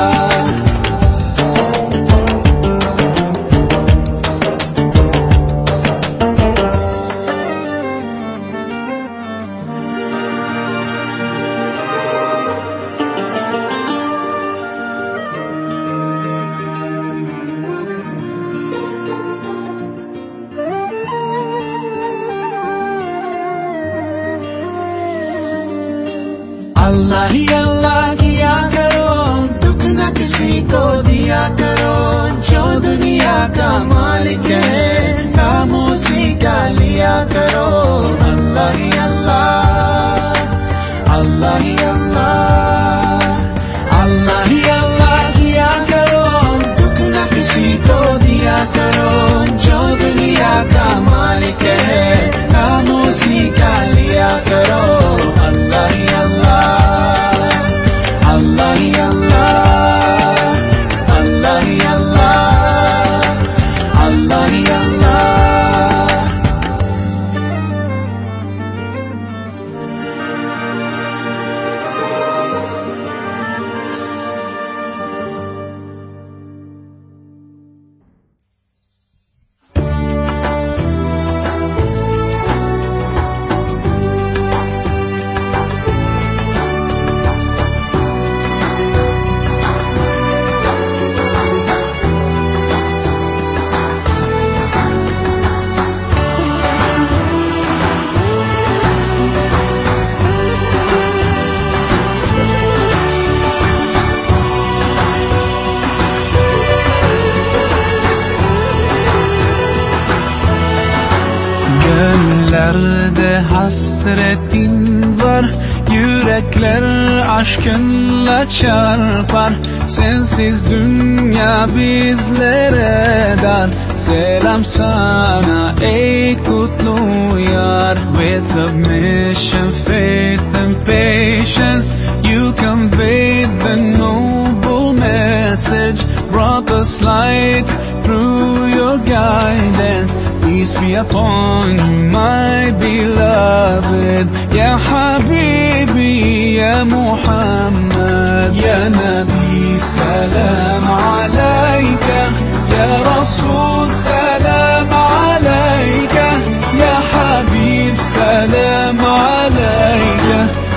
S1: अल्लाह ही अल्लाह किया करो दुख न किसी को दिया करो जो दुनिया का मालिक है खामोशी का लिया करो अल्लाह ही अल्लाह अल्लाह ही अल्लाह अल्लाह ही अल्लाह किया करो दुख न किसी को दिया करो जो दुनिया का मालिक है खामोशी का लिया करो अल्लाह ही अल्लाह अल्लाह ही अल्लाह अल्लाह ही अल्लाह अल्लाह ही अल्लाह Gönüllerde hasretin var yürekler aşkınla çarpar sensiz dünya bizlere dar selam sana ey kutlu yar with submission faith and patience you conveyed the noble message brought us light through your guidance peace be upon you my beloved ya habibi ya Muhammad ya Nabi salam alayka ya Rasul salam alayka ya Habib salam alayka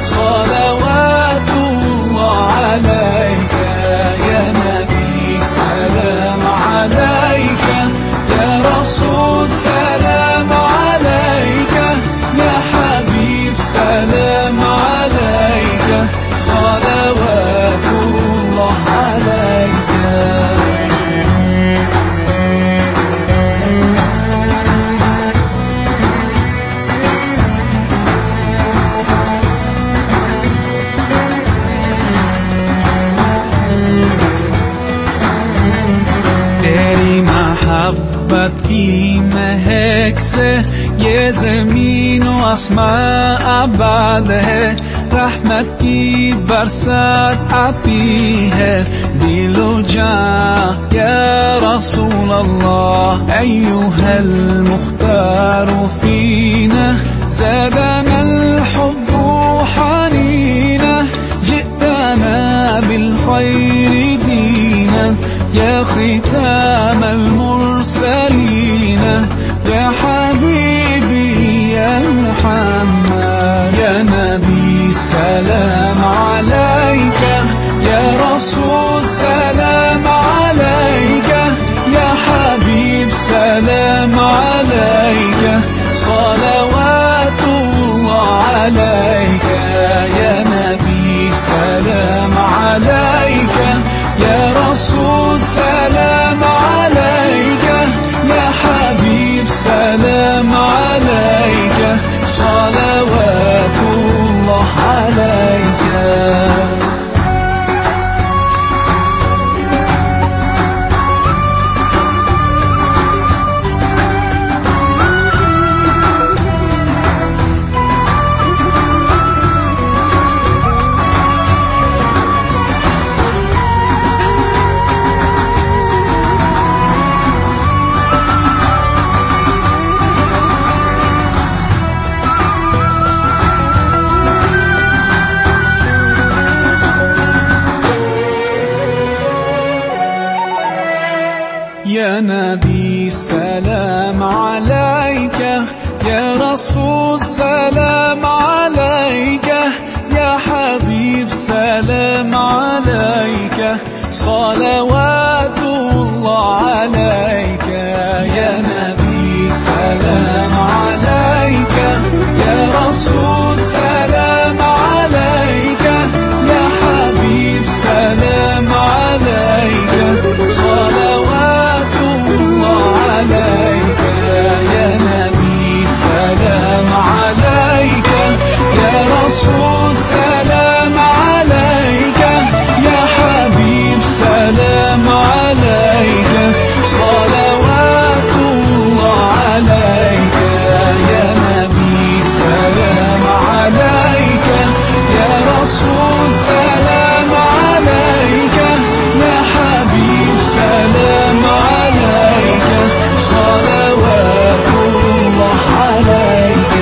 S1: salawatullah alayka ya Nabi salam alayka ya Rasul salam alayka ya Habib salam alayka salawatullah alayka तेरी मोहब्बत की महक से ये ज़मीन व आसमां आबाद है रहमत की बरसात आती है दिलो जां या रसूल अल्लाह अय्युहल मुख्तार फीना ज़ादना الحب حنينا جئتنا بالخير دينا يا ختام المرسلين يا حبيبي يا محمد يا نبي سلام عليك يا رسول سلام عليك يا حبيب سلام عليك صلوات الله عليك يا نبي سلام عليك يا رسول سلام عليك يا حبيب سلام عليك صلوات الله عليك يا نبي سلام عليك، يا رسول سلام عليك، يا حبيب سلام عليك، صلوات الله عليك. يا نبي سلام عليك، يا رسول سلام عليك، يا حبيب سلام عليك، صلوات الله عليك. يا نبي سلام عليك، يا رسول سلام عليك، يا حبيب سلام عليك، صلوات الله عليك. يا نبي سلام عليك، يا رسول سلام عليك، يا حبيب سلام عليك، صلوات الله عليك.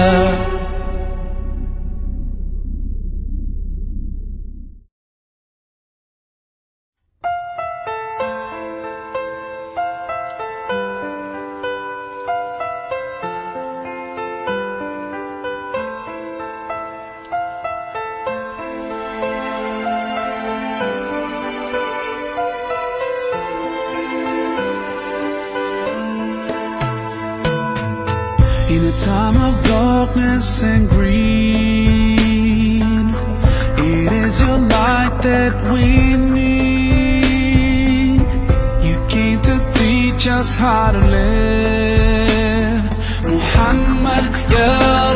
S1: In a time of darkness and greed, it is your light that we need. You came to teach us how to live. Muhammad, Ya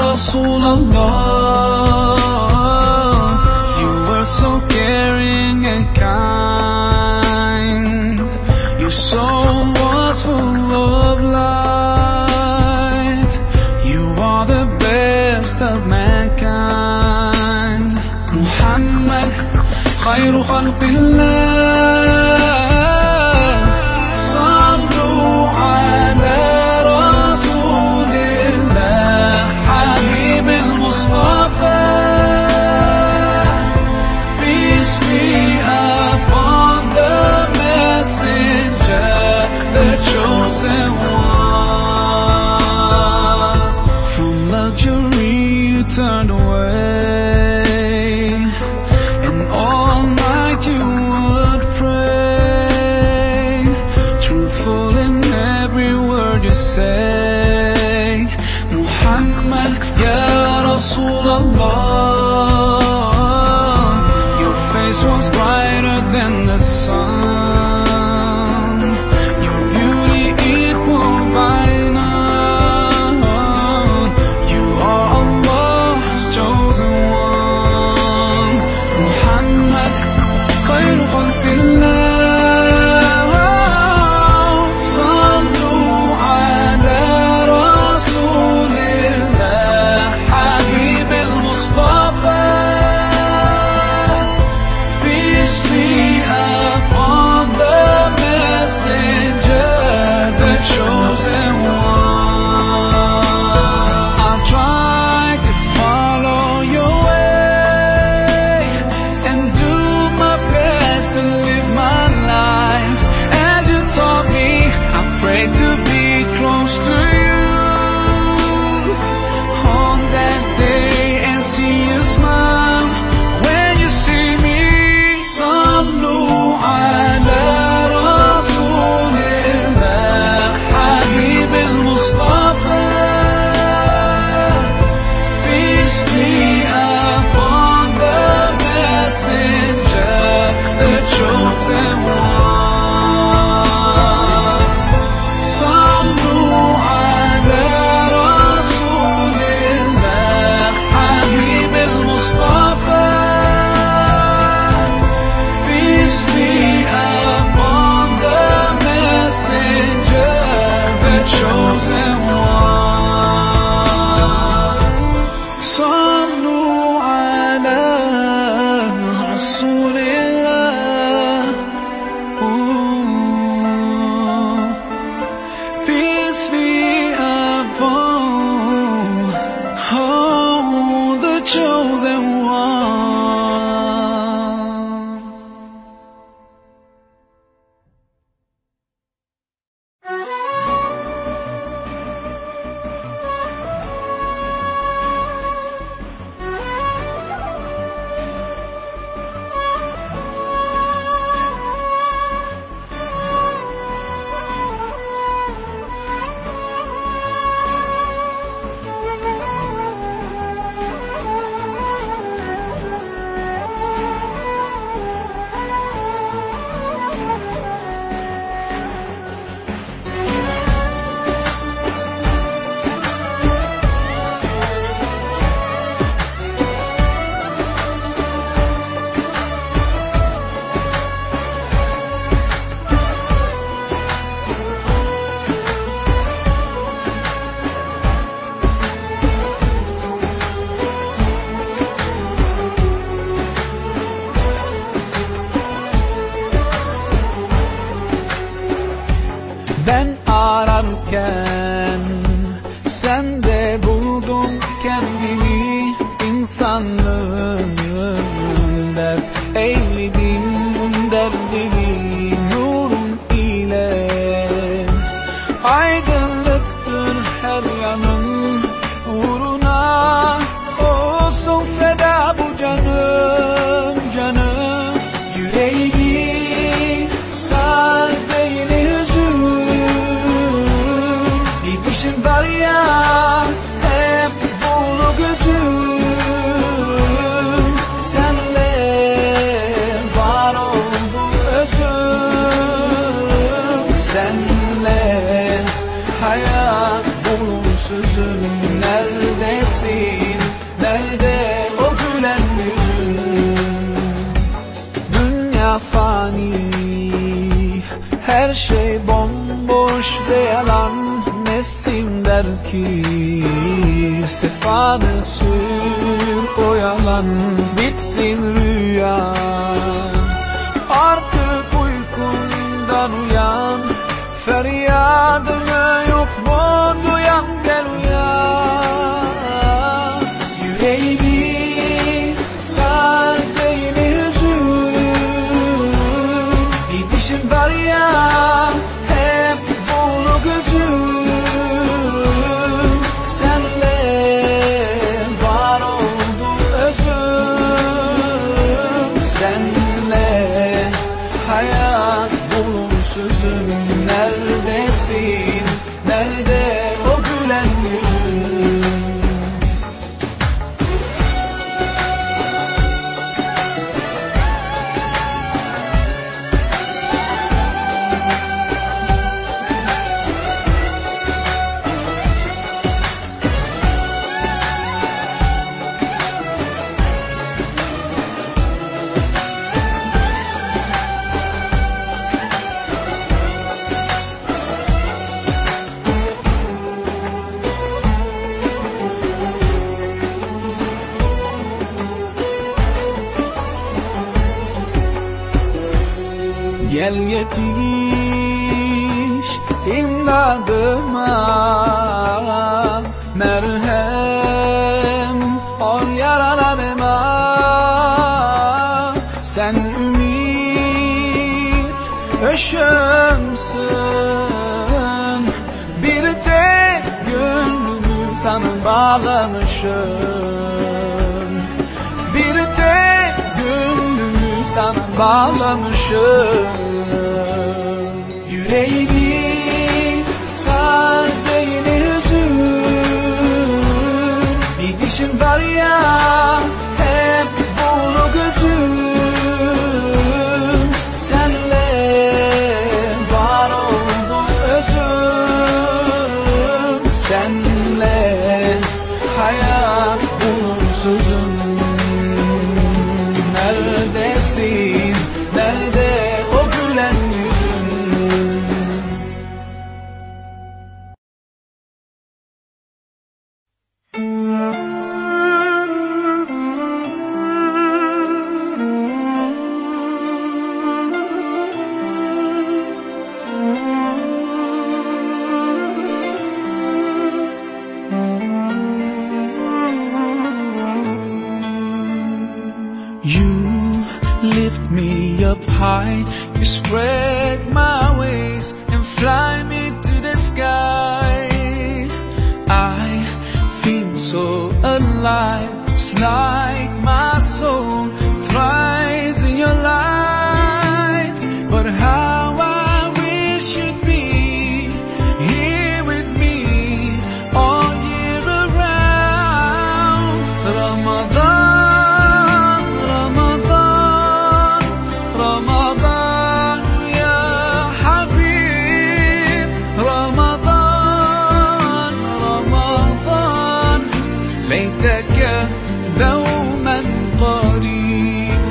S1: Rasulullah, you were so caring and kind. Your soul was full of light. You are the best of mankind. Muhammad, khayru khalqillah. Sallu ala Rasulillah, Habib al-Mustafa. Peace be upon the messenger, the chosen one. From luxury you turned away, and all night you would pray, truthful in every word you say. Muhammad, Ya Rasulullah, your face was brighter than the sun, your beauty equal by none. You are Allah's chosen one. Muhammad, khayru khalqillah. Sallu ala Rasulillah, Habib al-Mustafa. Peace be upon the messenger, the chosen one. I'll try to follow your way and do my best to live my life as you taught me. I pray to be close to you on that day and see you smile when you see me. Sallu ala Rasulillah, Habib al-Mustafa. Peace be upon the messenger, the chosen one. Sallu ala Rasulillah, Habib al-Mustafa. Peace be upon the messenger, the chosen one. Sallu ala Rasulillah. Ooh. Peace be upon, oh, the chosen one. varken sen de buldun kendini, insanlığın dert eyledin derdini nurun ile. Aydınlıktır her yanın, uğruna olsun feda bu canım canım. Yüreğimi sar değil hüzün, gidişin var ya hep dolu gözüm. Senle var oldu özüm, senle hayat bulunsuzum. Neredesin, nerede o gülen yüzün? Dünya fani, her şey bomboş ve yalan. Nefsim der ki sefanı sür o yalan, bitsin rüyan. Artık uykundan uyan, feryadını yok mu duyan, gel uyan. Yüreğimi sar değil hüzün, gidişin var ya hep dolu gözüm. Senle var oldu özüm, senle hayat bulunsuzum. Neredesin, nerede o gülen yüzün? Gel yetiş imdadıma, merhem ol yaralarıma. Sen ümit ışığımsın, bir tek gönlümü sana bağlamışım, bir tek gönlümü sana bağlamışım. Yüreğimi sar değil hüzün, gidişin var ya hep dolu gözüm. Senle var oldu özüm, senle hayat bulunsuzum. Neredesin, nerede o gülen yüzün? You lift me up high, you spread my wings and fly me to the sky. I feel so alive, it's like my soul thrives in your light. But how I wish you'd be here with me all year around. Ramadan, ليتك دوما قريب.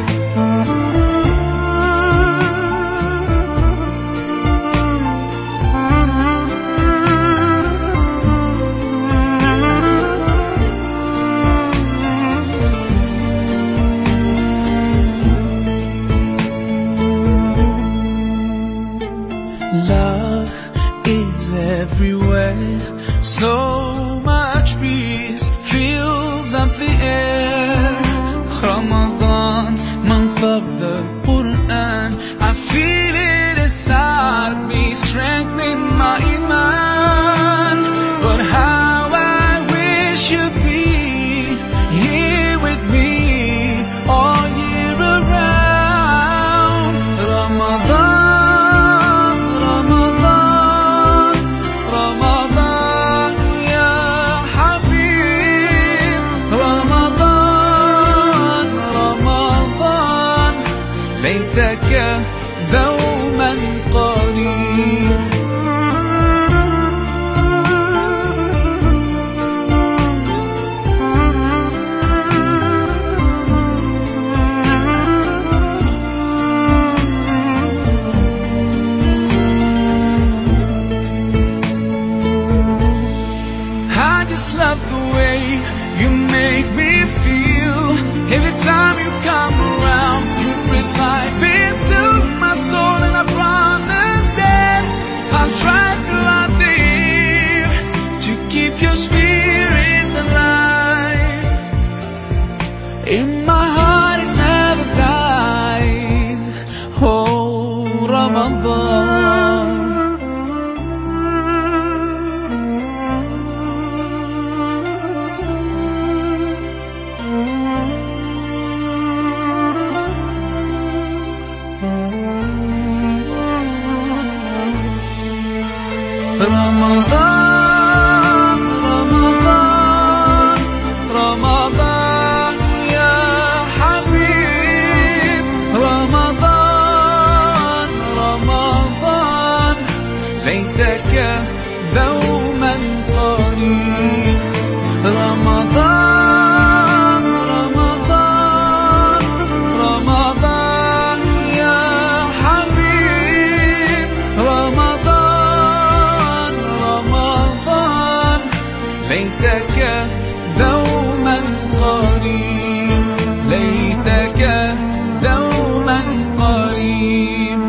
S1: Love is everywhere. So much peace fills up the air. Ramadan, month of the Quran, I feel it inside me, strengthening my iman. But how I wish you'd be here with me all year around. Ramadan, Ramadan, Ramadan, ya Habib. Ramadan, Ramadan, ليتك دوما قريب. I just love the way you make me feel. Every time you come around, you breathe life into my soul, and I promise that I'll try throughout the year to keep your spirit alive. In my heart it never dies. Oh, Ramadan. Ramadan, Ramadan, Ramadan, ya Habib. Ramadan, Ramadan, ليتك دوما قريب. رمضان، رمضان، رمضان، يا حبيب. رمضان، رمضان، ليتك دوما قريب. ليتك دوما قريب.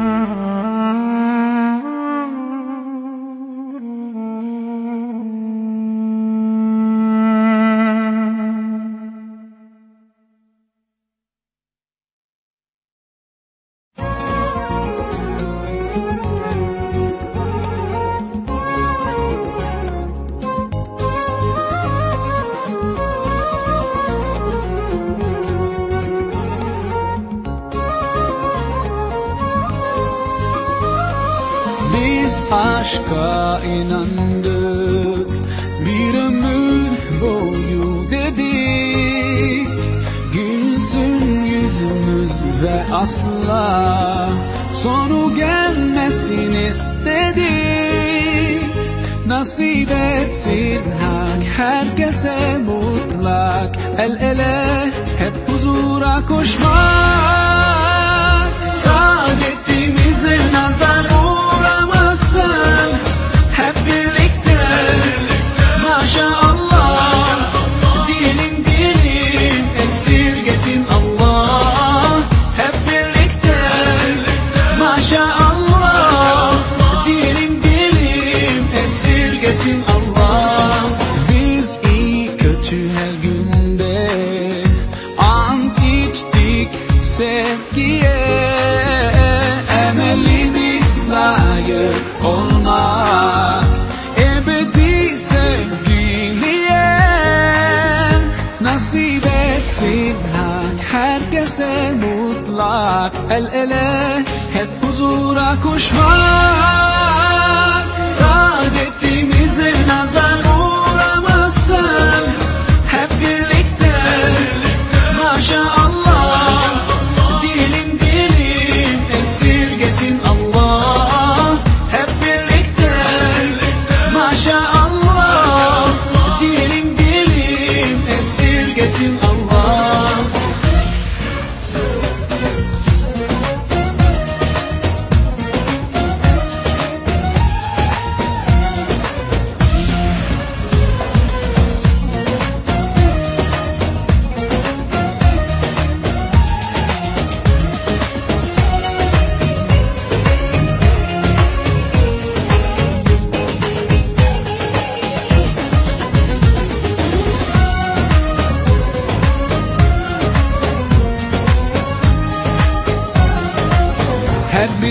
S1: Biz aşka inandık, bir ömür boyu dedik. Gülsün yüzümüz ve asla sonu gelmesin istedik. Nasip etsin hak herkese mutlak, el ele hep huzura koşmak. Saadetimize nazar uğramasın, hep birlikte maşallah. Diyelim diyelim, esirgesin Allah. Hep birlikte maşallah. Diyelim diyelim, esirgesin Allah. Biz iyi kötü her günde ant içtik sevgiye. Emelimiz layık olmak, ebedi sevgiliye. Nasip etsin hak herkese mutlak, el ele hep huzura koşmak. Saadetimize nazar uğramasın, hep birlikte maşallah. Diyelim diyelim, esirgesin Allah. Hep birlikte maşallah. Diyelim diyelim, esirgesin Allah.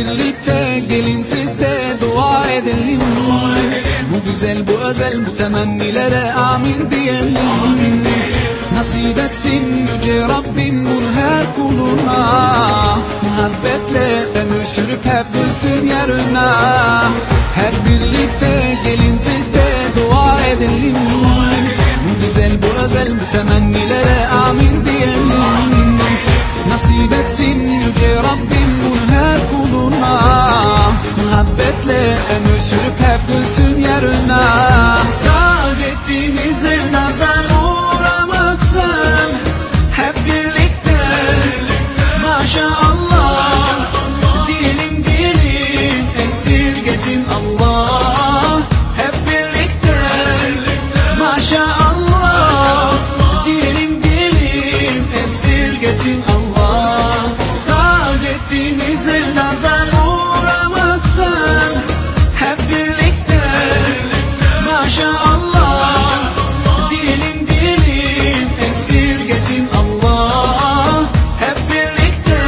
S1: birlikte gelin siz de dua edelim. Bu güzel bu özel bu temennilere amin diyelim. Nasip etsin yüce Rabbim bunu her kuluna. Muhabbetle ömür sürüp hep gülsün yarına. Hep birlikte gelin siz de dua edelim. Bu güzel bu özel bu temennilere amin diyelim. Nasip etsin yüce Rabbim bunu her kuluna. Muhabbetle ömür sürüp hep gülsün yarına. Saadetimize nazar uğramasın. Hep birlikte maşallah diyelim diyelim, esirgesin Allah. Hep birlikte maşallah diyelim diyelim, esirgesin Allah. Saadetimize nazar uğramasın. Hep birlikte maşallah diyelim diyelim, esirgesin Allah. Hep birlikte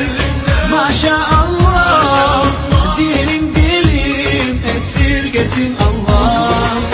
S1: maşallah diyelim diyelim, esirgesin Allah.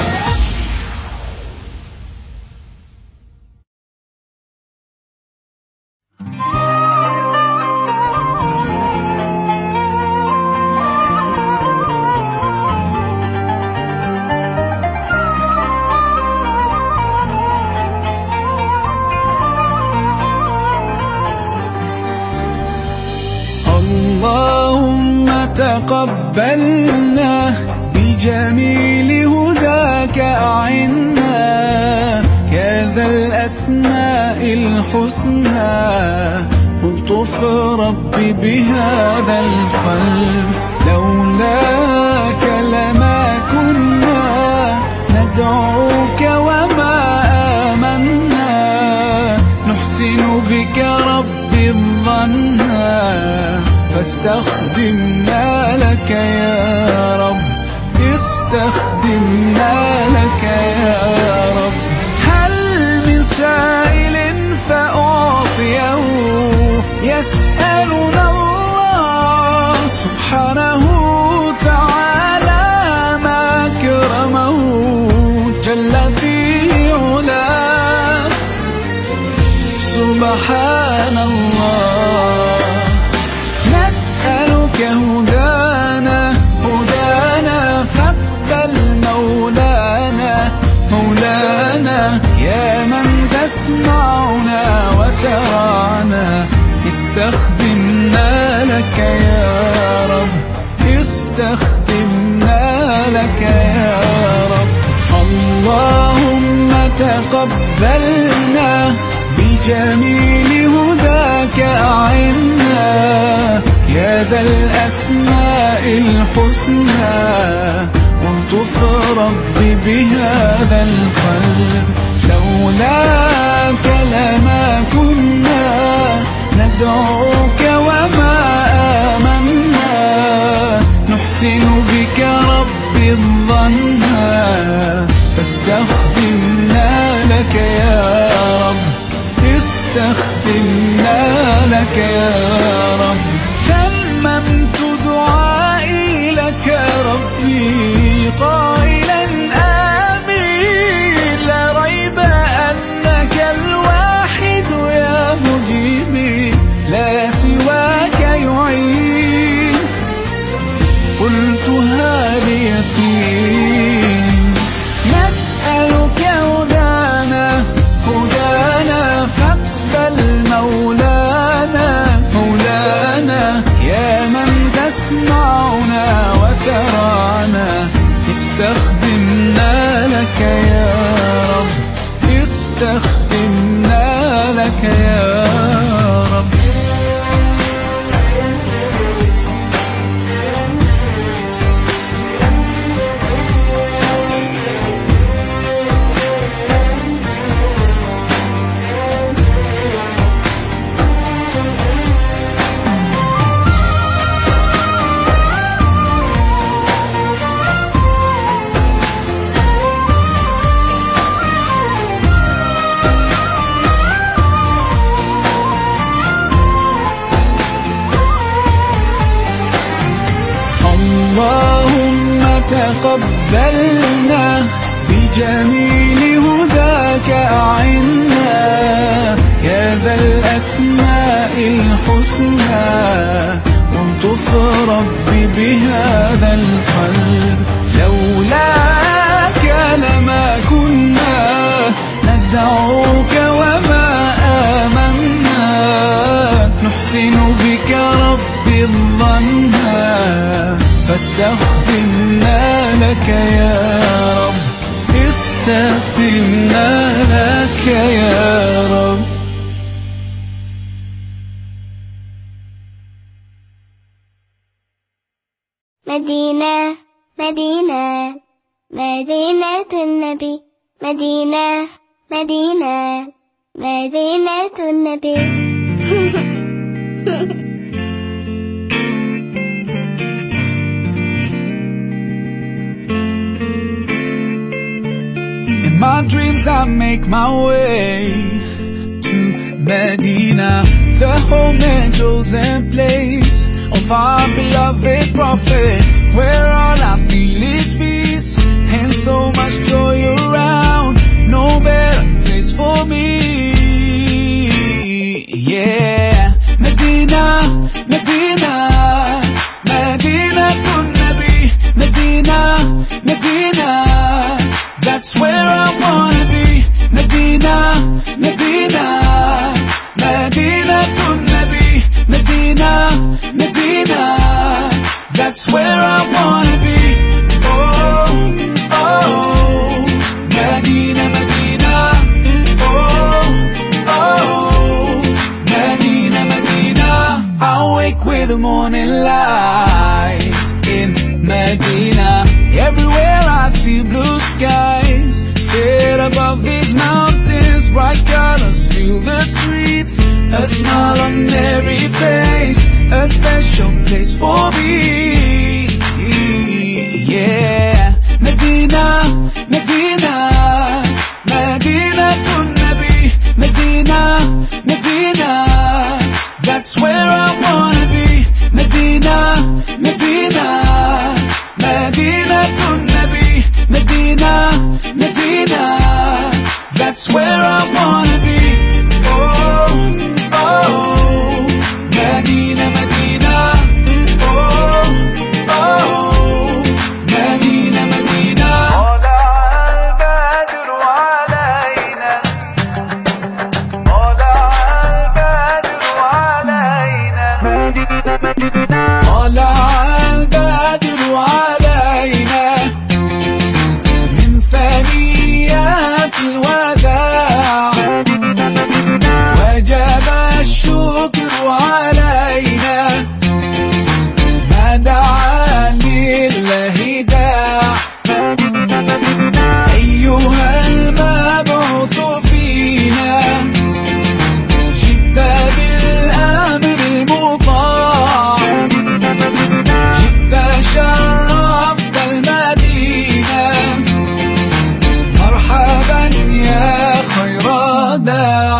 S1: اللهم تقبلنا بجميل هداك أعنا يا ذا الأسماء الحسنى الطف ربي بهذا القلب لولاك لما كنا ندعوك وما آمنا نحسن بك ربي الظنا فاستخدمنا لك يا رب استخدمنا لك يا رب هل من سائل فأعطيه يسألنا الله سبحانه تعالى ما أكرمه جل في علاه سبحان الله نسألك هدانا هدانا فاقبل مولانا مولانا يا من تسمعنا وترانا استخدمنا لك يا رب استخدمنا لك يا رب اللهم تقبلنا بجميل هداك أعنا يا ذا الأسماء الحسنى والطف ربي بهذا القلب لولاك لما كنا ندعوك وما آمنا نحسن بك ربي الظنا فاستخدمنا لك يا رب استخدمنا لك يا رب تممت دعائي لك ربي قائلا آمين لا ريب أنك الواحد يا مجيبي لا سواك يعين قلتها بيقين نسألك هدانا هدانا فاقبل مولانا مولانا يا من تسمعنا وترانا استخدمنا لك يا رب استخدمنا لك يا رب اللهم تقبلنا بجميل هداك أعنا يا ذا الأسماء الحسنى والطف ربي بهذا القلب لولاك لما كنا ندعوك وما آمنا نحسن بك ربي الظنا فاستخدمنا لك يا رب استخدمنا لك يا رب
S3: مدينة مدينة مدينة النبي مدينة مدينة مدينة النبي
S1: In my dreams I make my way to Medina, the home and chosen place of our beloved prophet, where all I feel is peace and so much joy around. No better place for me. Yeah, Medina, Medina, Medina to Nabi, Medina, Medina. That's where I wanna be. Medina, Medina, Medina to Nabi, Medina, Medina. That's where I wanna be. Oh, oh, Medina, Medina. Oh, oh, Medina, Medina. I wake with the morning light in Medina. Everywhere I see blue skies, set above these mountains, bright colors fill the streets, a smile on every face, a special place for me. Yeah, Medina, Medina, Medina to Nabi, Medina, Medina. That's where I wanna be. Medina, Medina, Medina to Nabi, Medina, Medina. That's where I wanna be. Oh, oh, Medina, Medina. Oh, oh, Medina, Medina. طلع البدر علينا من ثنيات الوداع وجب الشكر علينا ما دعا لله داع أيها المبعوث فينا جئت بالأمر المطاع جئت شرفت المدينة مرحبا يا خير داع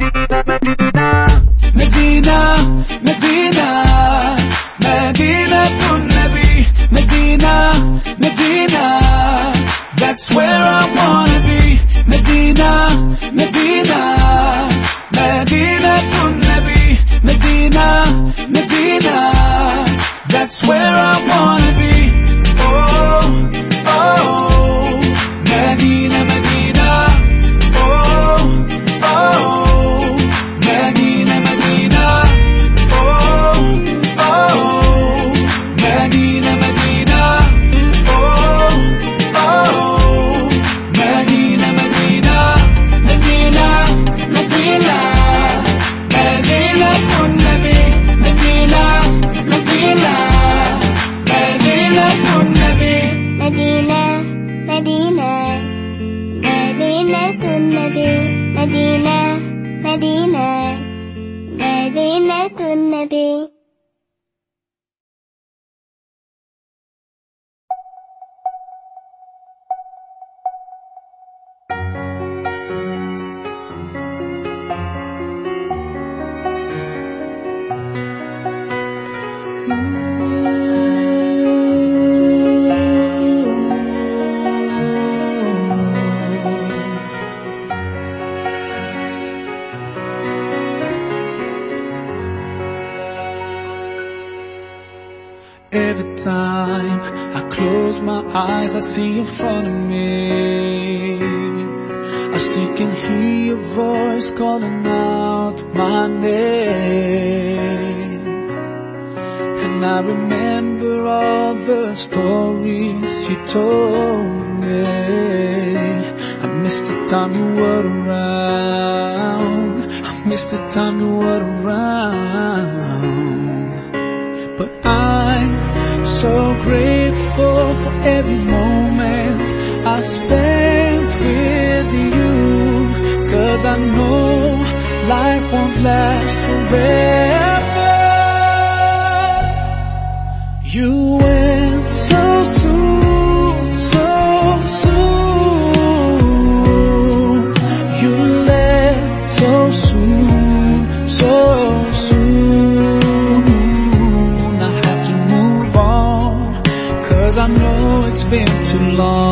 S1: مدينة مدينة مدينة النبي مدينة مدينة That's where I wanna be مدينة مدينة مدينة النبي مدينة مدينة That's where I wanna be Oh, oh, Medina, Medina Oh, oh, Medina, Medina Oh, oh, Medina, Medina Oh, oh, Medina, Medina Medina, Medina Medina النبي Medina, Medina time I close my eyes, I see you in front of me. I still can hear your voice calling out my name. And I remember all the stories you told me. I miss the time you were around. I miss the time you were around. But I'm so grateful for every moment I spent with you, 'cause I know life won't last forever. You went so soon, so soon. You left so soon, so soon. I have to move on, 'cause I know it's been too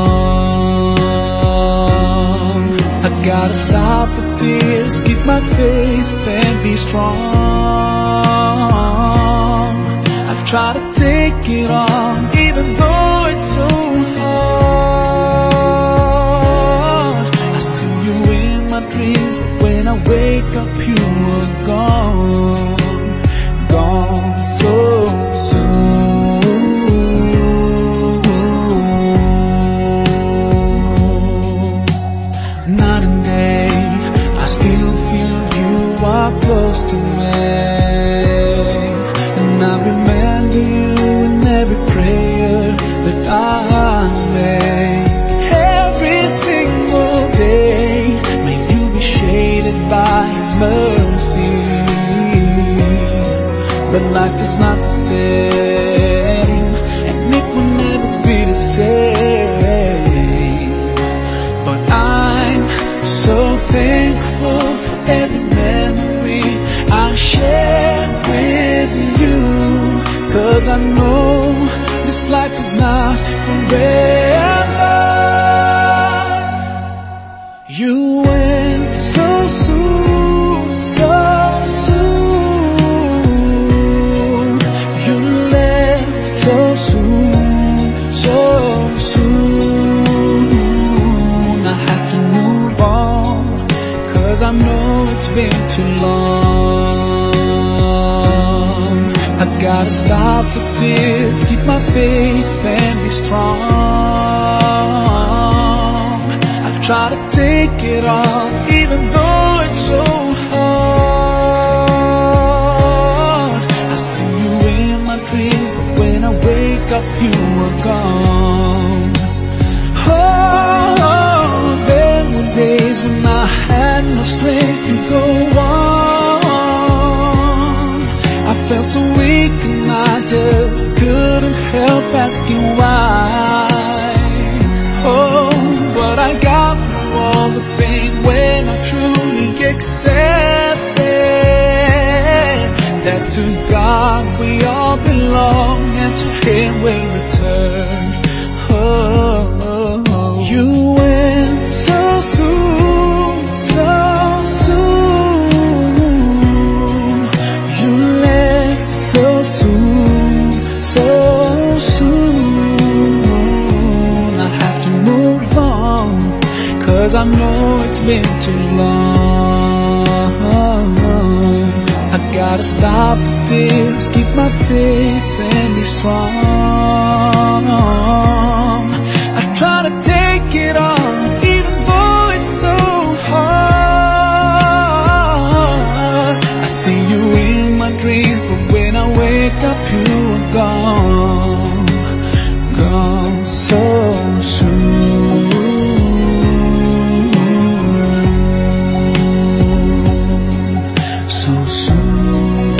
S1: long. I gotta stop the tears, keep my faith and be strong. I try to take it on, even though it's so hard. I see you in my dreams, but when I wake up you are gone, gone so soon. Night and day, I still feel you are close to me. And I remember you in every prayer that I make. Every single day, may you be shaded by His mercy. But life is not the same, and it will never be the same. But I'm so thankful for every memory I shared with you, 'cause I know this life is not forever. You went so soon, so soon. You left so soon, so soon. I have to move on, 'cause I know it's been too long. I gotta stop the tears, keep my faith and be strong. I try to take it on, even though it's so hard. I see you in my dreams, but when I wake up you are gone. Oh, there were days when I had no strength to go on. I felt so weak and I just couldn't help asking why. Oh, but I got through all the pain when I truly accepted that to God we all belong, and to Him we return. Oh, you went so soon, so soon. You left so soon, so soon. I have to move on, 'cause I know it's been too long. I gotta stop the tears, keep my faith and be strong. I try to take it on, even though it's so hard. I see you in my dreams, but when I wake up you are gone, gone so soon. So soon.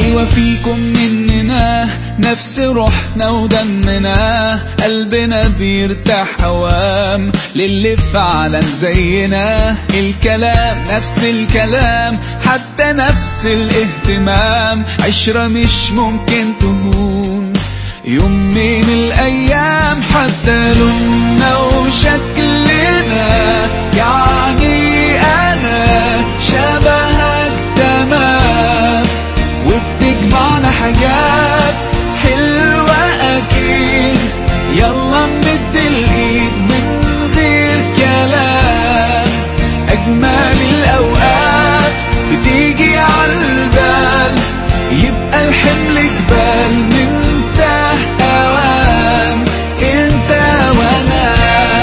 S1: أيوة فيكم مننا نفس روحنا ودمنا، قلبنا بيرتاح هوام للي فعلا زينا. الكلام نفس الكلام، حتى نفس الاهتمام، عشرة مش ممكن تهون يوم من الأيام. حتى لوننا وشكلنا، يعني أنا شبهك تمام، وبتجمعنا حاجات حلوة أكيد. يلا نمد الإيد من غير كلام، أجمل الأوقات بتيجي عالبال، يبقى الحمل جبال ننساه أوام، انت وانا.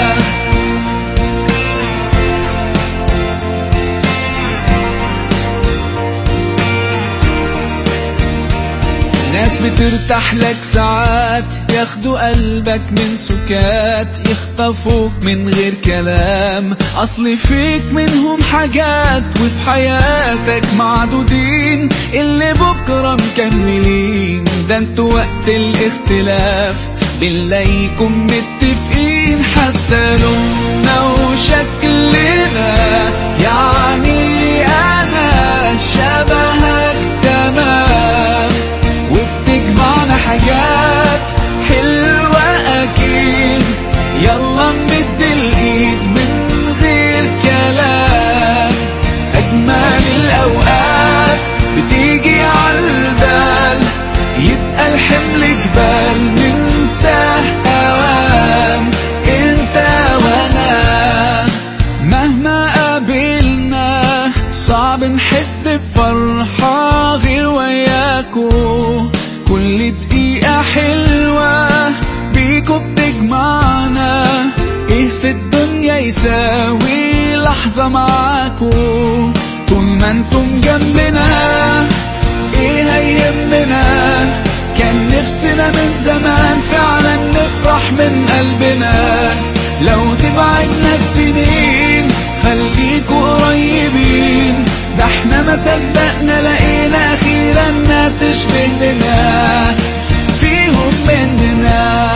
S1: ناس بترتاح لك ساعات، ياخدوا قلبك من سكات، يخطفوك من غير كلام، اصل فيك منهم حاجات وفي حياتك معدودين، اللي بكرة مكملين. ده انتوا وقت الاختلاف بنلاقيكم متفقين. حتى لوننا وشكلنا، يعني انا شبهك تمام، وبتجمعنا حاجات حلوة أكيد. يلا نمد الإيد من غير كلام، أجمل الأوقات بتيجي عالبال، يبقى الحمل جبال ننساه أوام، انت وانا. مهما قابلنا صعب نحس بفرحة غير وياكو، كل دقيقة حلوة بيكو بتجمعنا. ايه في الدنيا يساوي لحظة معاكو؟ طول ما انتم جنبنا ايه هيهمنا؟ كان نفسنا من زمان فعلا نفرح من قلبنا. لو تبعدنا السنين خليكوا قريبين، ده احنا ما صدقنا لقينا اخيرا ناس تشبه لنا فيهم مننا.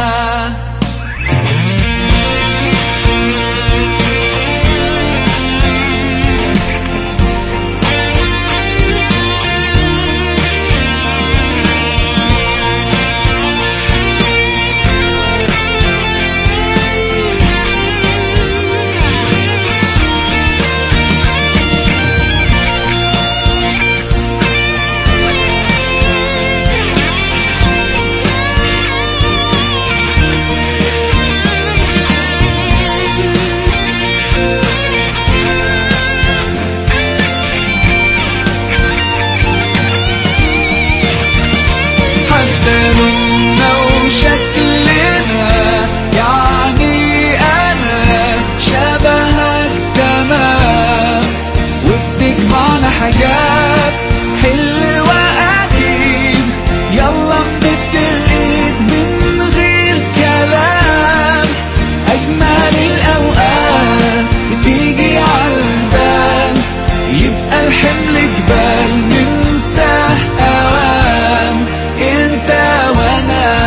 S1: حاجات حلوة أكيد. يلا نمد الإيد من غير كلام، أجمل الأوقات بتيجي عالبال، يبقى الحمل جبال ننساه أوام، انت وانا.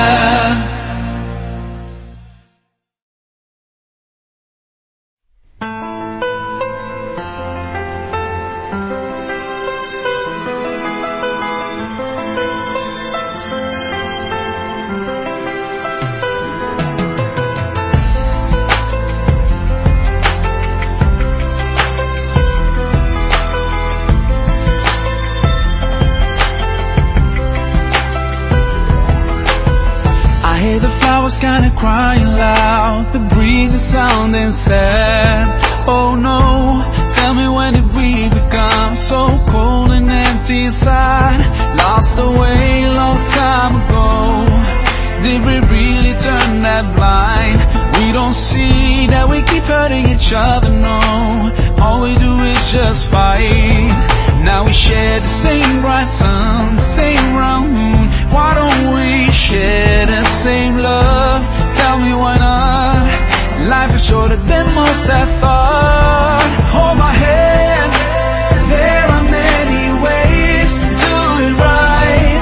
S2: Was kinda crying loud, the breeze is sounding sad. Oh no, tell me when did we become so cold and empty inside? Lost the way a long time ago. Did we really turn that blind? We don't see that we keep hurting each other, no. All we do is just fight. Now we share the same bright sun, the same round moon. Why don't we share the same love? Tell me why not? Life is shorter than most have thought. Hold my hand, there are many ways to do it right.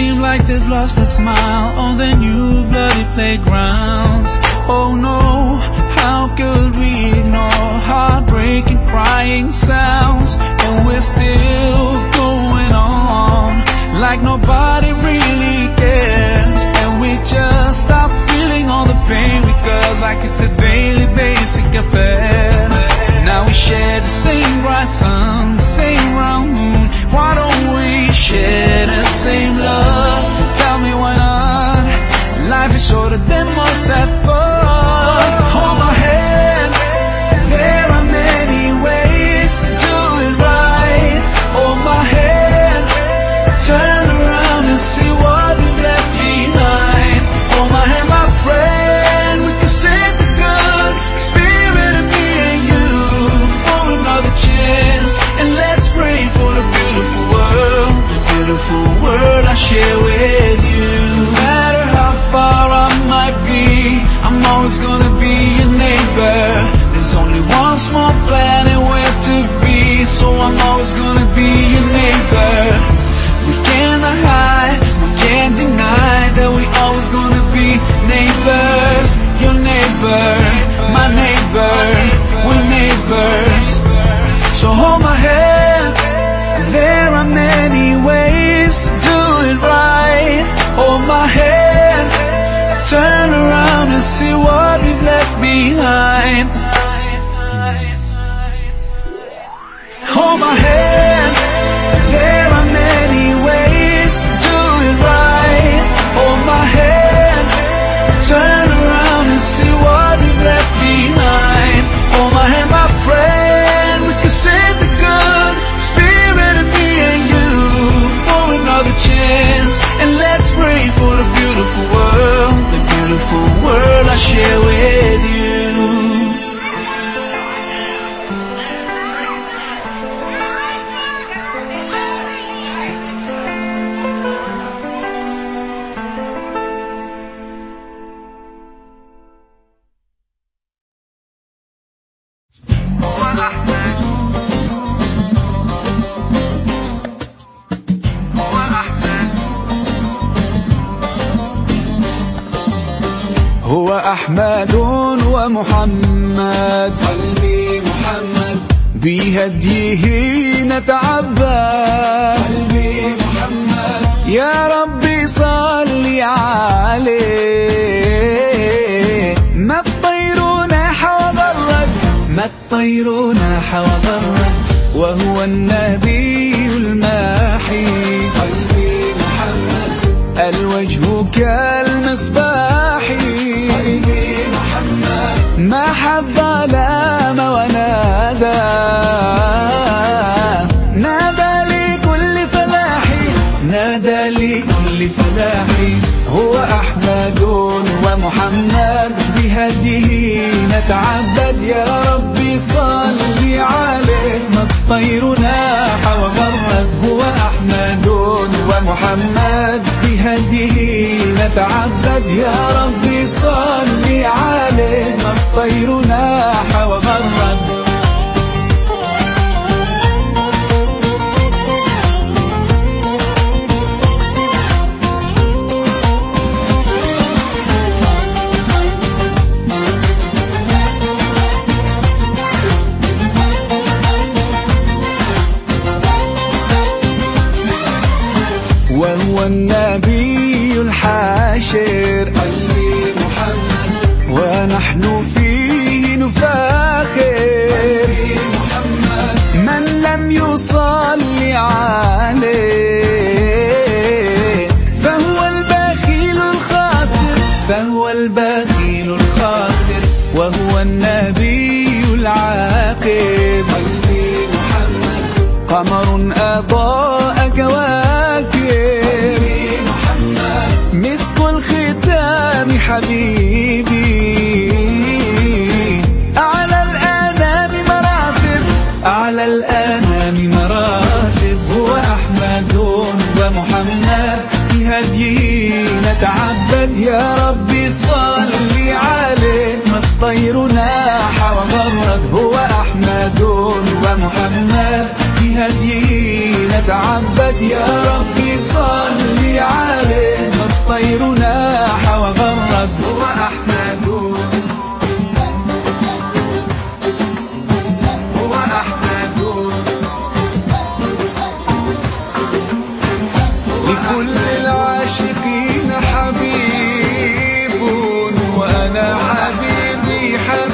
S2: seem like they've lost their smile on their new bloody playgrounds. Oh no, how could we ignore heartbreaking crying sounds? And we're still going on like nobody really cares, and we just stop feeling all the pain because like it's a daily basic affair. Now we share the same bright sun, the same round moon. Why don't we share the same love? Tell me why not? Life is shorter than most have thought. Hold my hand, there are many ways to do it right. Hold my hand, turn around and see what we've left behind. Hold my hand, my friend, we can save the good spirit of me and you for another chance. And let's pray for the beautiful world I share with you. No matter how far I might be, I'm always gonna be your neighbor. There's only one small planet where to be, so I'm always gonna be your neighbor. We cannot hide, we can't deny that we always gonna be neighbors. Your neighbor, my neighbor, we're neighbors. So hold my hand, there are many ways to do it right. Hold my hand, turn around and see what we've left behind. Hold my hand, there are many ways to do it right. Hold my hand, turn around and see what we've left behind. Hold my hand, my friend, we can save the good spirit of me and you for another chance. And let's pray for the beautiful world I share with you. هو أحمد ومحمد، قلبي محمد بهديه نتعبد. قلبي محمد يا ربي صل عليه. ما الطير ناح وبرد، ما الطير ناح وبرد، وهو النبي الماحي. قلبي محمد الوجه كالمصباح. ما حب لام ونادى، نادى لكل فلاحي، نادى لكل فلاحي. هو أحمد ومحمد بهديه نتعبد. يا ربي صل عليه. ما الطير ناح وغرد، هو أحمد ومحمد بهديه نتعبد. يا ربي صل عليه. ما الطير ناح وغرد. وهو النبي الحاشر. قلبي محمد ونحن فيه نفاخر. محمد من لم يصلي عليه فهو البخيل الخاسر، فهو البخيل الخاسر. وهو النبي العاقب. قلبي محمد قمر أضاء كواكب. مسك الختام حبيبي. أعلى الأنام مراتب، أعلى الأنام مراتب. هو أحمد ومحمد بهديه نتعبد. يا ربي صل عليه. ما الطير ناح وغرد، هو أحمد ومحمد بهديه نتعبد. يا ربي صل عليه. كل العاشقين حبيب، وأنا حبيبي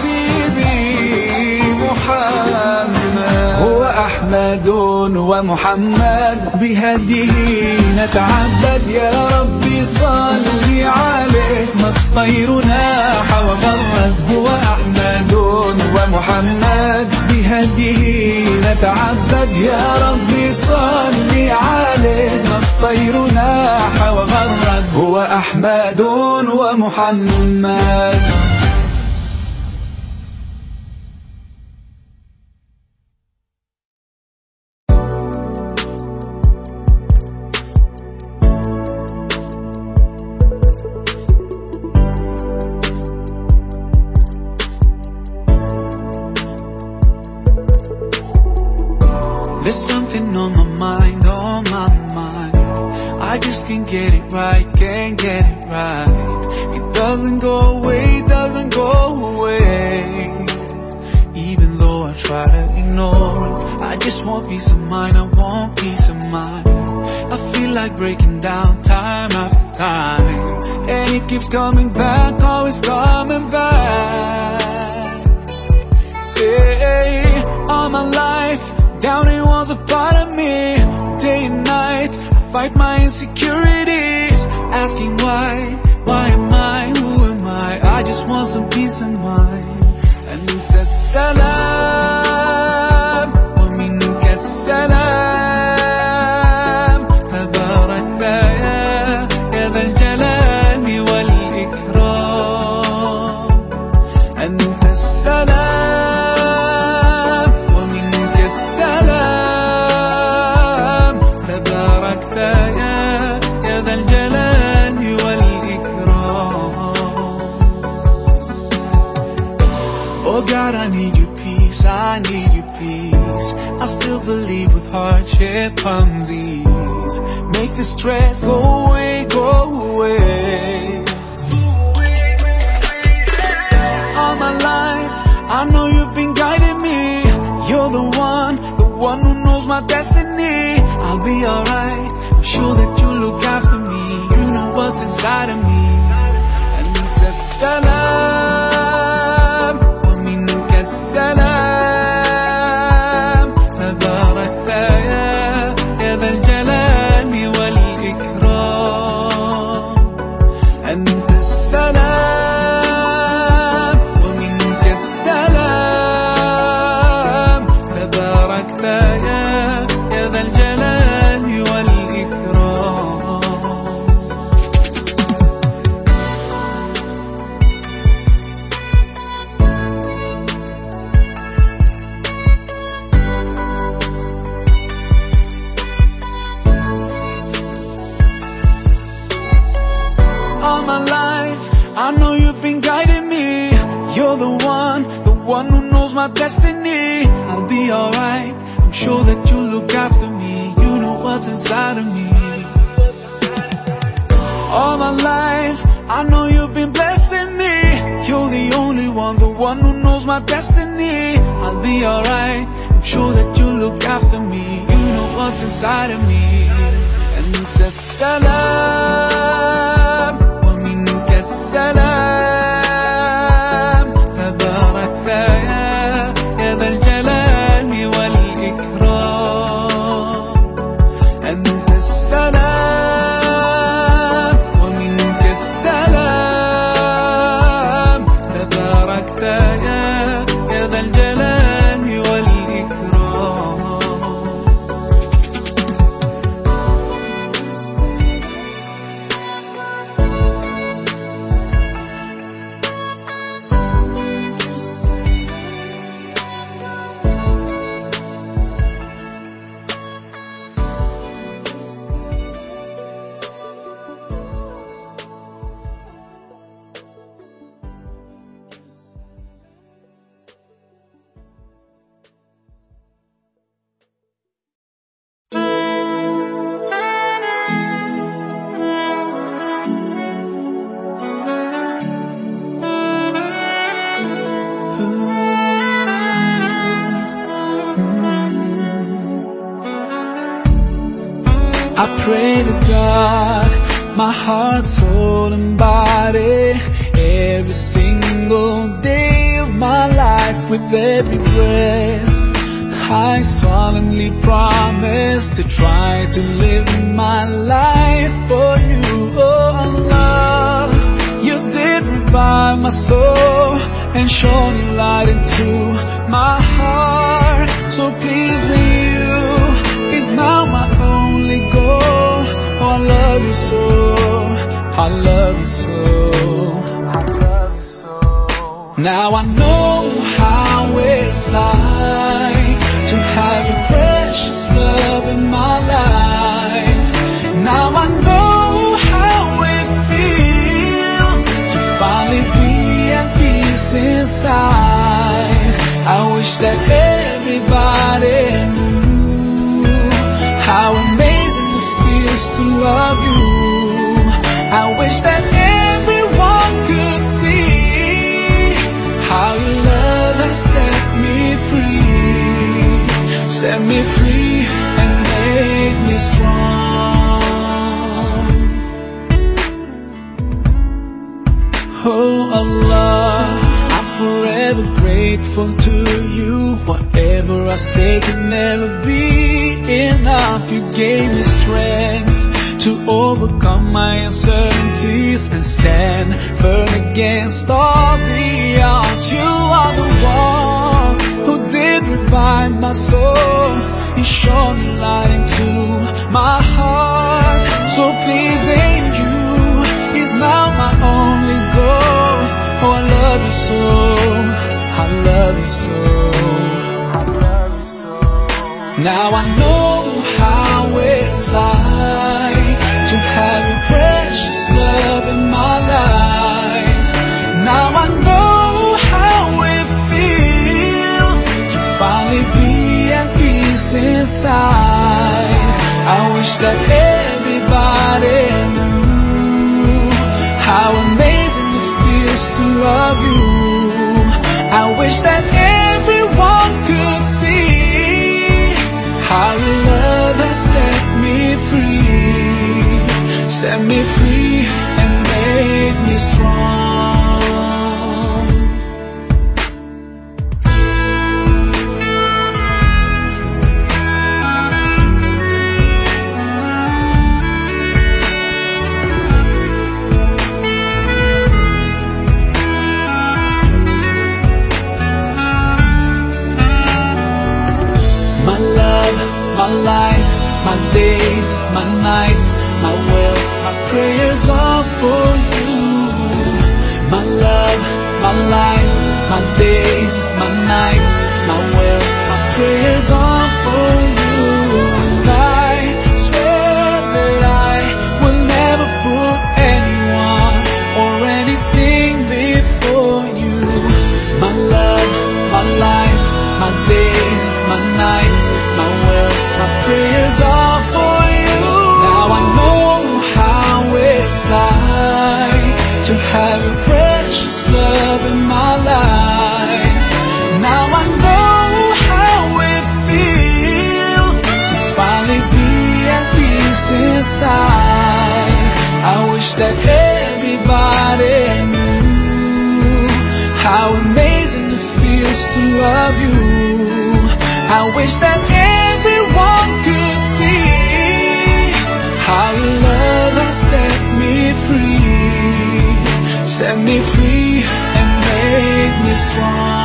S2: محمد. هو أحمد ومحمد بهديه نتعبد، يا ربي صلي عليه ما الطير ناح وغرد. هو أحمد ومحمد بهديه نتعبد، يا ربي صلي عليه ما الطير ناح وغرد. هو أحمد ومحمد.
S1: There's something on my mind, on my mind. I just can't get it right, can't get it right. It doesn't go away, doesn't go away. Even though I try to ignore it, I just want peace of mind, I want peace of mind. I feel like breaking down time after time, and it keeps coming back, always coming back. Hey, all my life doubting was a part of me. Day and night I fight my insecurities, asking why am I, who am I just want some peace of mind. أنت السلام ومنك السلام، تبارك يا ذا الجلال والإكرام. أنت السلام ومنك السلام، تباركت يا ذا الجلال والإكرام. Oh God, I need your peace, I need your peace. I still believe with hardship comes ease. Make the stress go away, go away. All my life I know you've been guiding me. You're the one who knows my destiny. I'll be alright, I'm sure that you look after me. You know what's inside of me. And the salam wa minka salam, tabarakta ya dha al-jalali wal-ikram. And the salam wa minka salam, tabarakta ya ذا الجلال والإكرام. All my life I know you've been guiding me. You're the one who knows my destiny. I'll be alright, I'm sure that you look after me. You know what's inside of me. All my life I know you've been blessing me. You're the only one who knows my destiny. I'll be alright, I'm sure that you look after me. You know what's inside of me. And the salam wa minka salam, tabarakta ya dha al-jalali wal-ikram. And the salam wa minka salam, tabarakta ya dha al-jalali wal-ikram.
S2: pray to God, my heart, soul and body, every single day of my life. With every breath I solemnly promise to try to live my life for you. Oh Allah, you did revive my soul and shone your light into my heart. So pleasing you is now my only goal. Oh, I love you so, I love you so, I love you so. Now I know how it's like to have your precious love in my life. Now I know how it feels to finally be at peace inside. I wish that everybody knew how amazing it feels to love you. I wish that everyone could see how your love has set me free and made me strong. Oh Allah, I'm forever grateful to you. Whatever I say can never be enough. You gave me strength to overcome my uncertainties and stand firm against all the odds. You are the one who did revive my soul. You shone your light into my heart. So pleasing you is now my only goal. Oh, I love you so, I love you so, I love you so. Now I know how it's like to have your precious love in my life. Now I know how it feels to finally be at peace inside. I wish that everybody knew how amazing it feels to love you. I wish that everyone could see how your love has set me free and made me strong. My love, my life, my days, my nights, my wealth, my prayers are for you. My love, my life, my days, my nights, my wealth, my prayers are for you. And I swear that I will never put anyone or anything before you. My love, my life, my days, my nights, my wealth, my prayers are for you. Now I know how it's like to have your precious love in my life. Now I know how it feels to finally be at peace inside. I wish that everybody knew how amazing it feels to love you. I wish that everyone could see how your love has set me free and made me strong.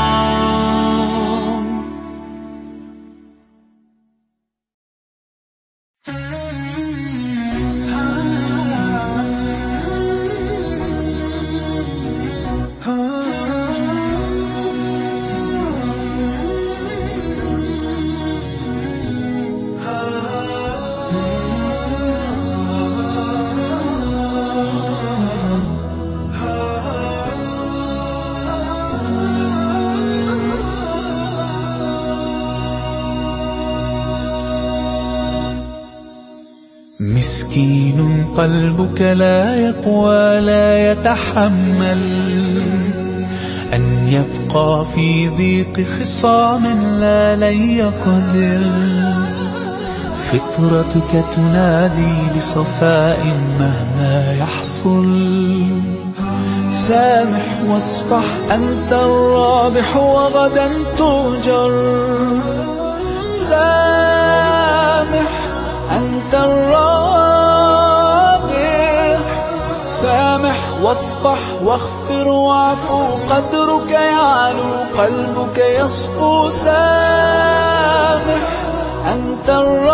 S1: مسكين قلبك لا يقوى لا يتحمل أن يبقى في ضيق خصام لا لن يقدر
S2: فطرتك تنادي بصفاء مهما يحصل. سامح واصفح أنت الرابح وغدا تؤجر. سامح أنت الرابح. سامح واصفح واغفر واعفو، قدرك يعلو قلبك يصفو. سامح أنت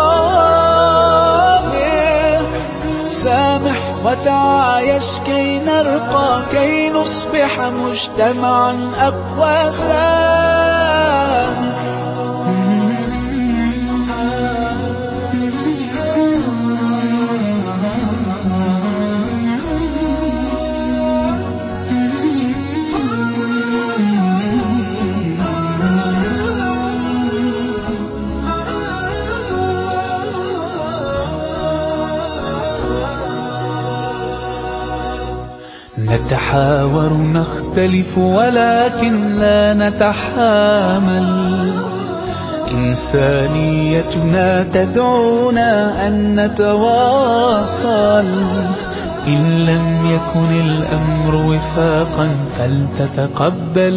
S2: الرابح. سامح وتعايش كي نرقى، كي نصبح مجتمعا أقوى. سامح. نتحاور نختلف ولكن لا نتحامل. إنسانيتنا تدعونا أن نتواصل. إن لم يكن الأمر وفاقا فلتتقبل.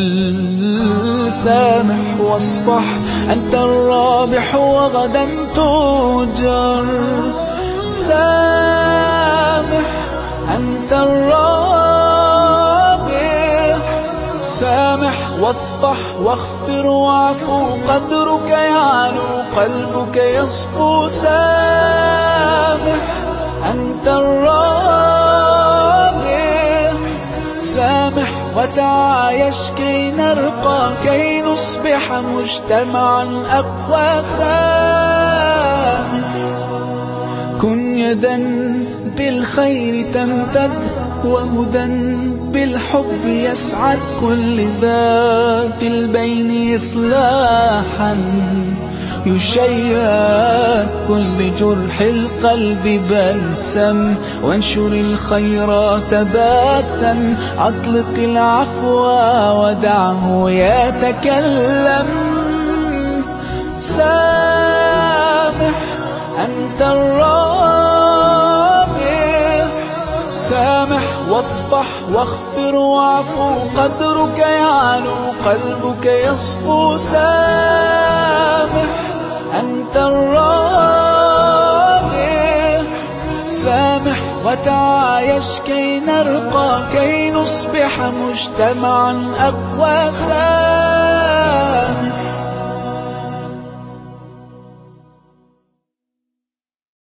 S2: سامح واصفح أنت الرابح وغدا تؤجر. سامح أنت الرابح. سامح واصفح واغفر واعفو، قدرك يعلو قلبك يصفو. سامح أنت الرابح. سامح وتعايش كي نرقى، كي نصبح مجتمعا أقوى. سامح. كن يدا بالخير تمتد، وهدى بالحب يسعد. كل ذات البين إصلاحا يشيد كل جرح القلب بلسم. وانشر الخيرات باسم، أطلق العفو ودعه يتكلم. سامح أنت الرابح. سامح واصفح واغفر واعفو، قدرك يعلو قلبك يصفو. سامح أنت الرابح. سامح وتعايش كي نرقى، كي نصبح مجتمعا أقوى. سامح.